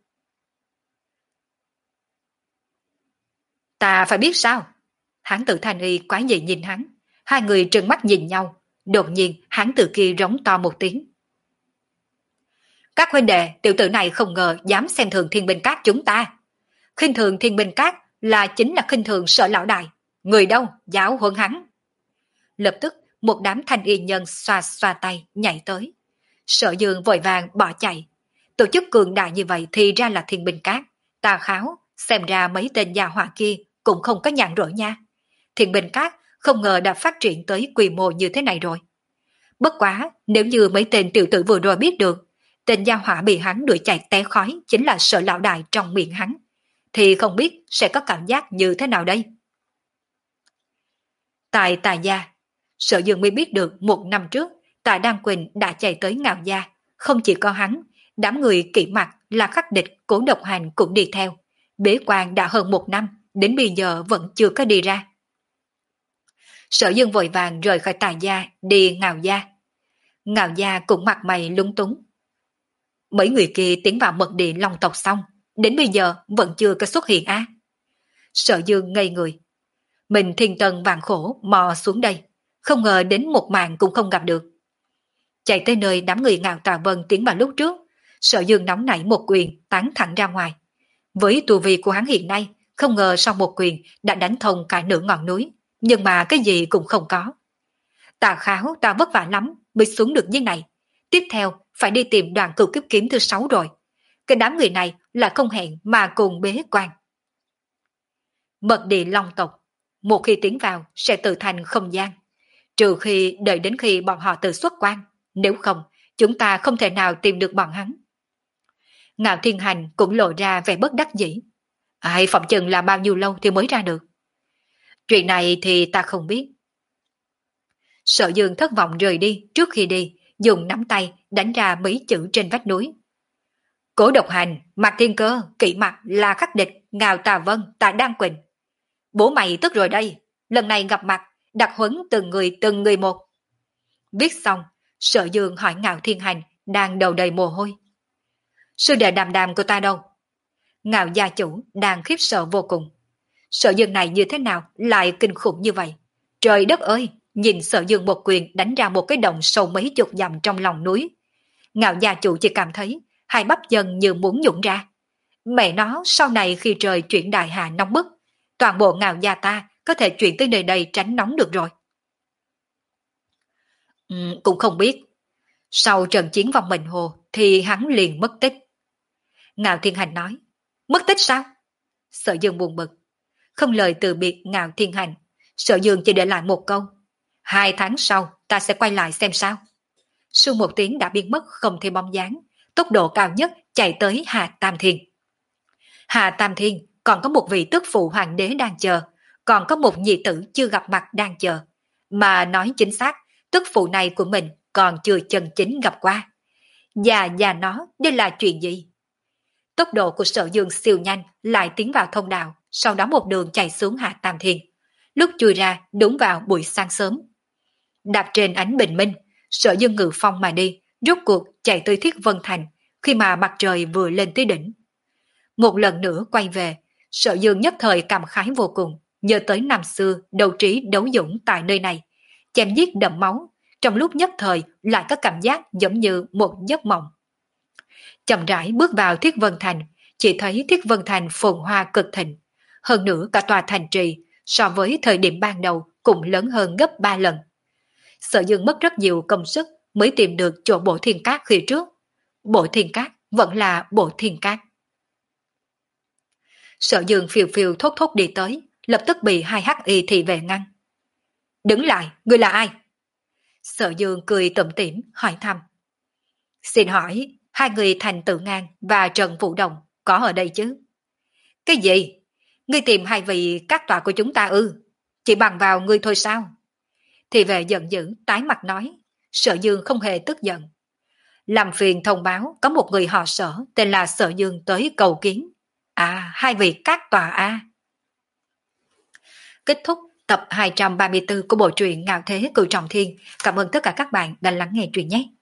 Ta phải biết sao? Hán tử thanh y quái dị nhìn hắn. Hai người trừng mắt nhìn nhau. Đột nhiên hán tử kia rống to một tiếng. Các huynh đệ, tiểu tử này không ngờ dám xem thường Thiên Binh Các chúng ta. Khinh thường Thiên Binh Các là chính là khinh thường Sở lão đại. Người đâu, giáo huấn hắn. Lập tức một đám thanh y nhân xoa xoa tay nhảy tới. Sở Dương vội vàng bỏ chạy. Tổ chức cường đại như vậy thì ra là Thiên Binh Các. Tà kháo, xem ra mấy tên gia hỏa kia cũng không có nhàn rỗi nha. Thiên Binh Các không ngờ đã phát triển tới quy mô như thế này rồi. Bất quá, nếu như mấy tên tiểu tử vừa rồi biết được, tên gia hỏa bị hắn đuổi chạy té khói chính là Sở lão đại trong miệng hắn, thì không biết sẽ có cảm giác như thế nào đây. Tại Tà Gia, Sở Dương mới biết được một năm trước Tạ Đan Quỳnh đã chạy tới Ngạo Gia, không chỉ có hắn, đám người kỵ mặt là khắc địch Cố Độc Hành cũng đi theo. Bế quan đã hơn một năm, đến bây giờ vẫn chưa có đi ra. Sở Dương vội vàng rời khỏi Tà Gia đi Ngạo Gia. Ngạo Gia cũng mặt mày lúng túng. Mấy người kia tiến vào mật địa Long tộc xong, đến bây giờ vẫn chưa có xuất hiện á. Sở Dương ngây người. Mình thiên tân vạn khổ mò xuống đây, không ngờ đến một màn cũng không gặp được. Chạy tới nơi đám người Ngạo Tà Vân tiến vào lúc trước, Sở Dương nóng nảy một quyền tán thẳng ra ngoài. Với tu vi của hắn hiện nay, không ngờ sau một quyền đã đánh thông cả nửa ngọn núi, nhưng mà cái gì cũng không có. Tà kháo ta vất vả lắm mới xuống được như này, tiếp theo phải đi tìm đoàn cửu kiếp kiếm thứ sáu rồi. Cái đám người này là không hẹn mà cùng bế quan. Mật địa Long tộc, một khi tiến vào sẽ tự thành không gian, trừ khi đợi đến khi bọn họ tự xuất quan, nếu không chúng ta không thể nào tìm được bọn hắn. Ngạo Thiên Hành cũng lộ ra vẻ bất đắc dĩ. Ai phỏng chừng là bao nhiêu lâu thì mới ra được. Chuyện này thì ta không biết. Sở Dương thất vọng rời đi, trước khi đi dùng nắm tay đánh ra mấy chữ trên vách núi. Cố Độc Hành, Mạc Thiên Cơ, Kỵ Mặt là khắc địch, Ngạo Tà Vân, Tạ Đan Quỳnh. Bố mày tức rồi đây, lần này gặp mặt, đặc huấn từng người từng người một. Viết xong, Sở Dương hỏi Ngạo Thiên Hành đang đầu đầy mồ hôi. Sư đệ Đàm Đàm của ta đâu? Ngạo gia chủ đang khiếp sợ vô cùng. Sở Dương này như thế nào lại kinh khủng như vậy? Trời đất ơi, nhìn Sở Dương một quyền đánh ra một cái động sâu mấy chục dặm trong lòng núi. Ngạo gia chủ chỉ cảm thấy hai bắp chân như muốn nhũn ra. Mẹ nó sau này khi trời chuyển đại hà nóng bức, toàn bộ Ngạo gia ta có thể chuyển tới nơi đây tránh nóng được rồi. Ừ, cũng không biết. Sau trận chiến vòng mệnh hồ thì hắn liền mất tích. Ngạo Thiên Hành nói, mất tích sao? Sở Dương buồn bực. Không lời từ biệt Ngạo Thiên Hành, Sở Dương chỉ để lại một câu. Hai tháng sau ta sẽ quay lại xem sao. Sau một tiếng đã biến mất không thêm bóng dáng, tốc độ cao nhất chạy tới Hà Tam Thiên. Hà Tam Thiên còn có một vị tức phụ hoàng đế đang chờ, còn có một nhị tử chưa gặp mặt đang chờ. Mà nói chính xác, tức phụ này của mình còn chưa chân chính gặp qua. Và và nó, đây là chuyện gì? Tốc độ của Sở Dương siêu nhanh lại tiến vào thông đạo, sau đó một đường chạy xuống Hạ Tam Thiên. Lúc chui ra đúng vào buổi sáng sớm. Đạp trên ánh bình minh, Sở Dương ngự phong mà đi, rốt cuộc chạy tới Thiết Vân Thành khi mà mặt trời vừa lên tới đỉnh. Một lần nữa quay về, Sở Dương nhất thời cảm khái vô cùng, nhớ tới năm xưa đấu trí đấu dũng tại nơi này, chém giết đẫm máu, trong lúc nhất thời lại có cảm giác giống như một giấc mộng. Chậm rãi bước vào Thiết Vân Thành, chỉ thấy Thiết Vân Thành phồn hoa cực thịnh, hơn nữa cả tòa thành trì so với thời điểm ban đầu cũng lớn hơn gấp ba lần. Sở Dương mất rất nhiều công sức mới tìm được chỗ Bộ Thiên Cát khi trước. Bộ Thiên Cát vẫn là Bộ Thiên Cát. Sở Dương phiêu phiêu thốt thốt đi tới, lập tức bị hai hắc y thị vệ ngăn. Đứng lại, ngươi là ai? Sở Dương cười tủm tỉm hỏi thăm. Xin hỏi, hai người Thành Tự Ngang và Trần Vũ Đồng có ở đây chứ? Cái gì? Ngươi tìm hai vị các tọa của chúng ta ư? Chỉ bằng vào ngươi thôi sao? Thị vệ giận dữ tái mặt nói. Sở Dương không hề tức giận. Làm phiền thông báo có một người họ Sở tên là Sở Dương tới cầu kiến. À, hai vị các tòa a. Kết thúc tập hai trăm ba mươi tư của bộ truyện Ngạo Thế Cửu Trọng Thiên. Cảm ơn tất cả các bạn đã lắng nghe truyện nhé.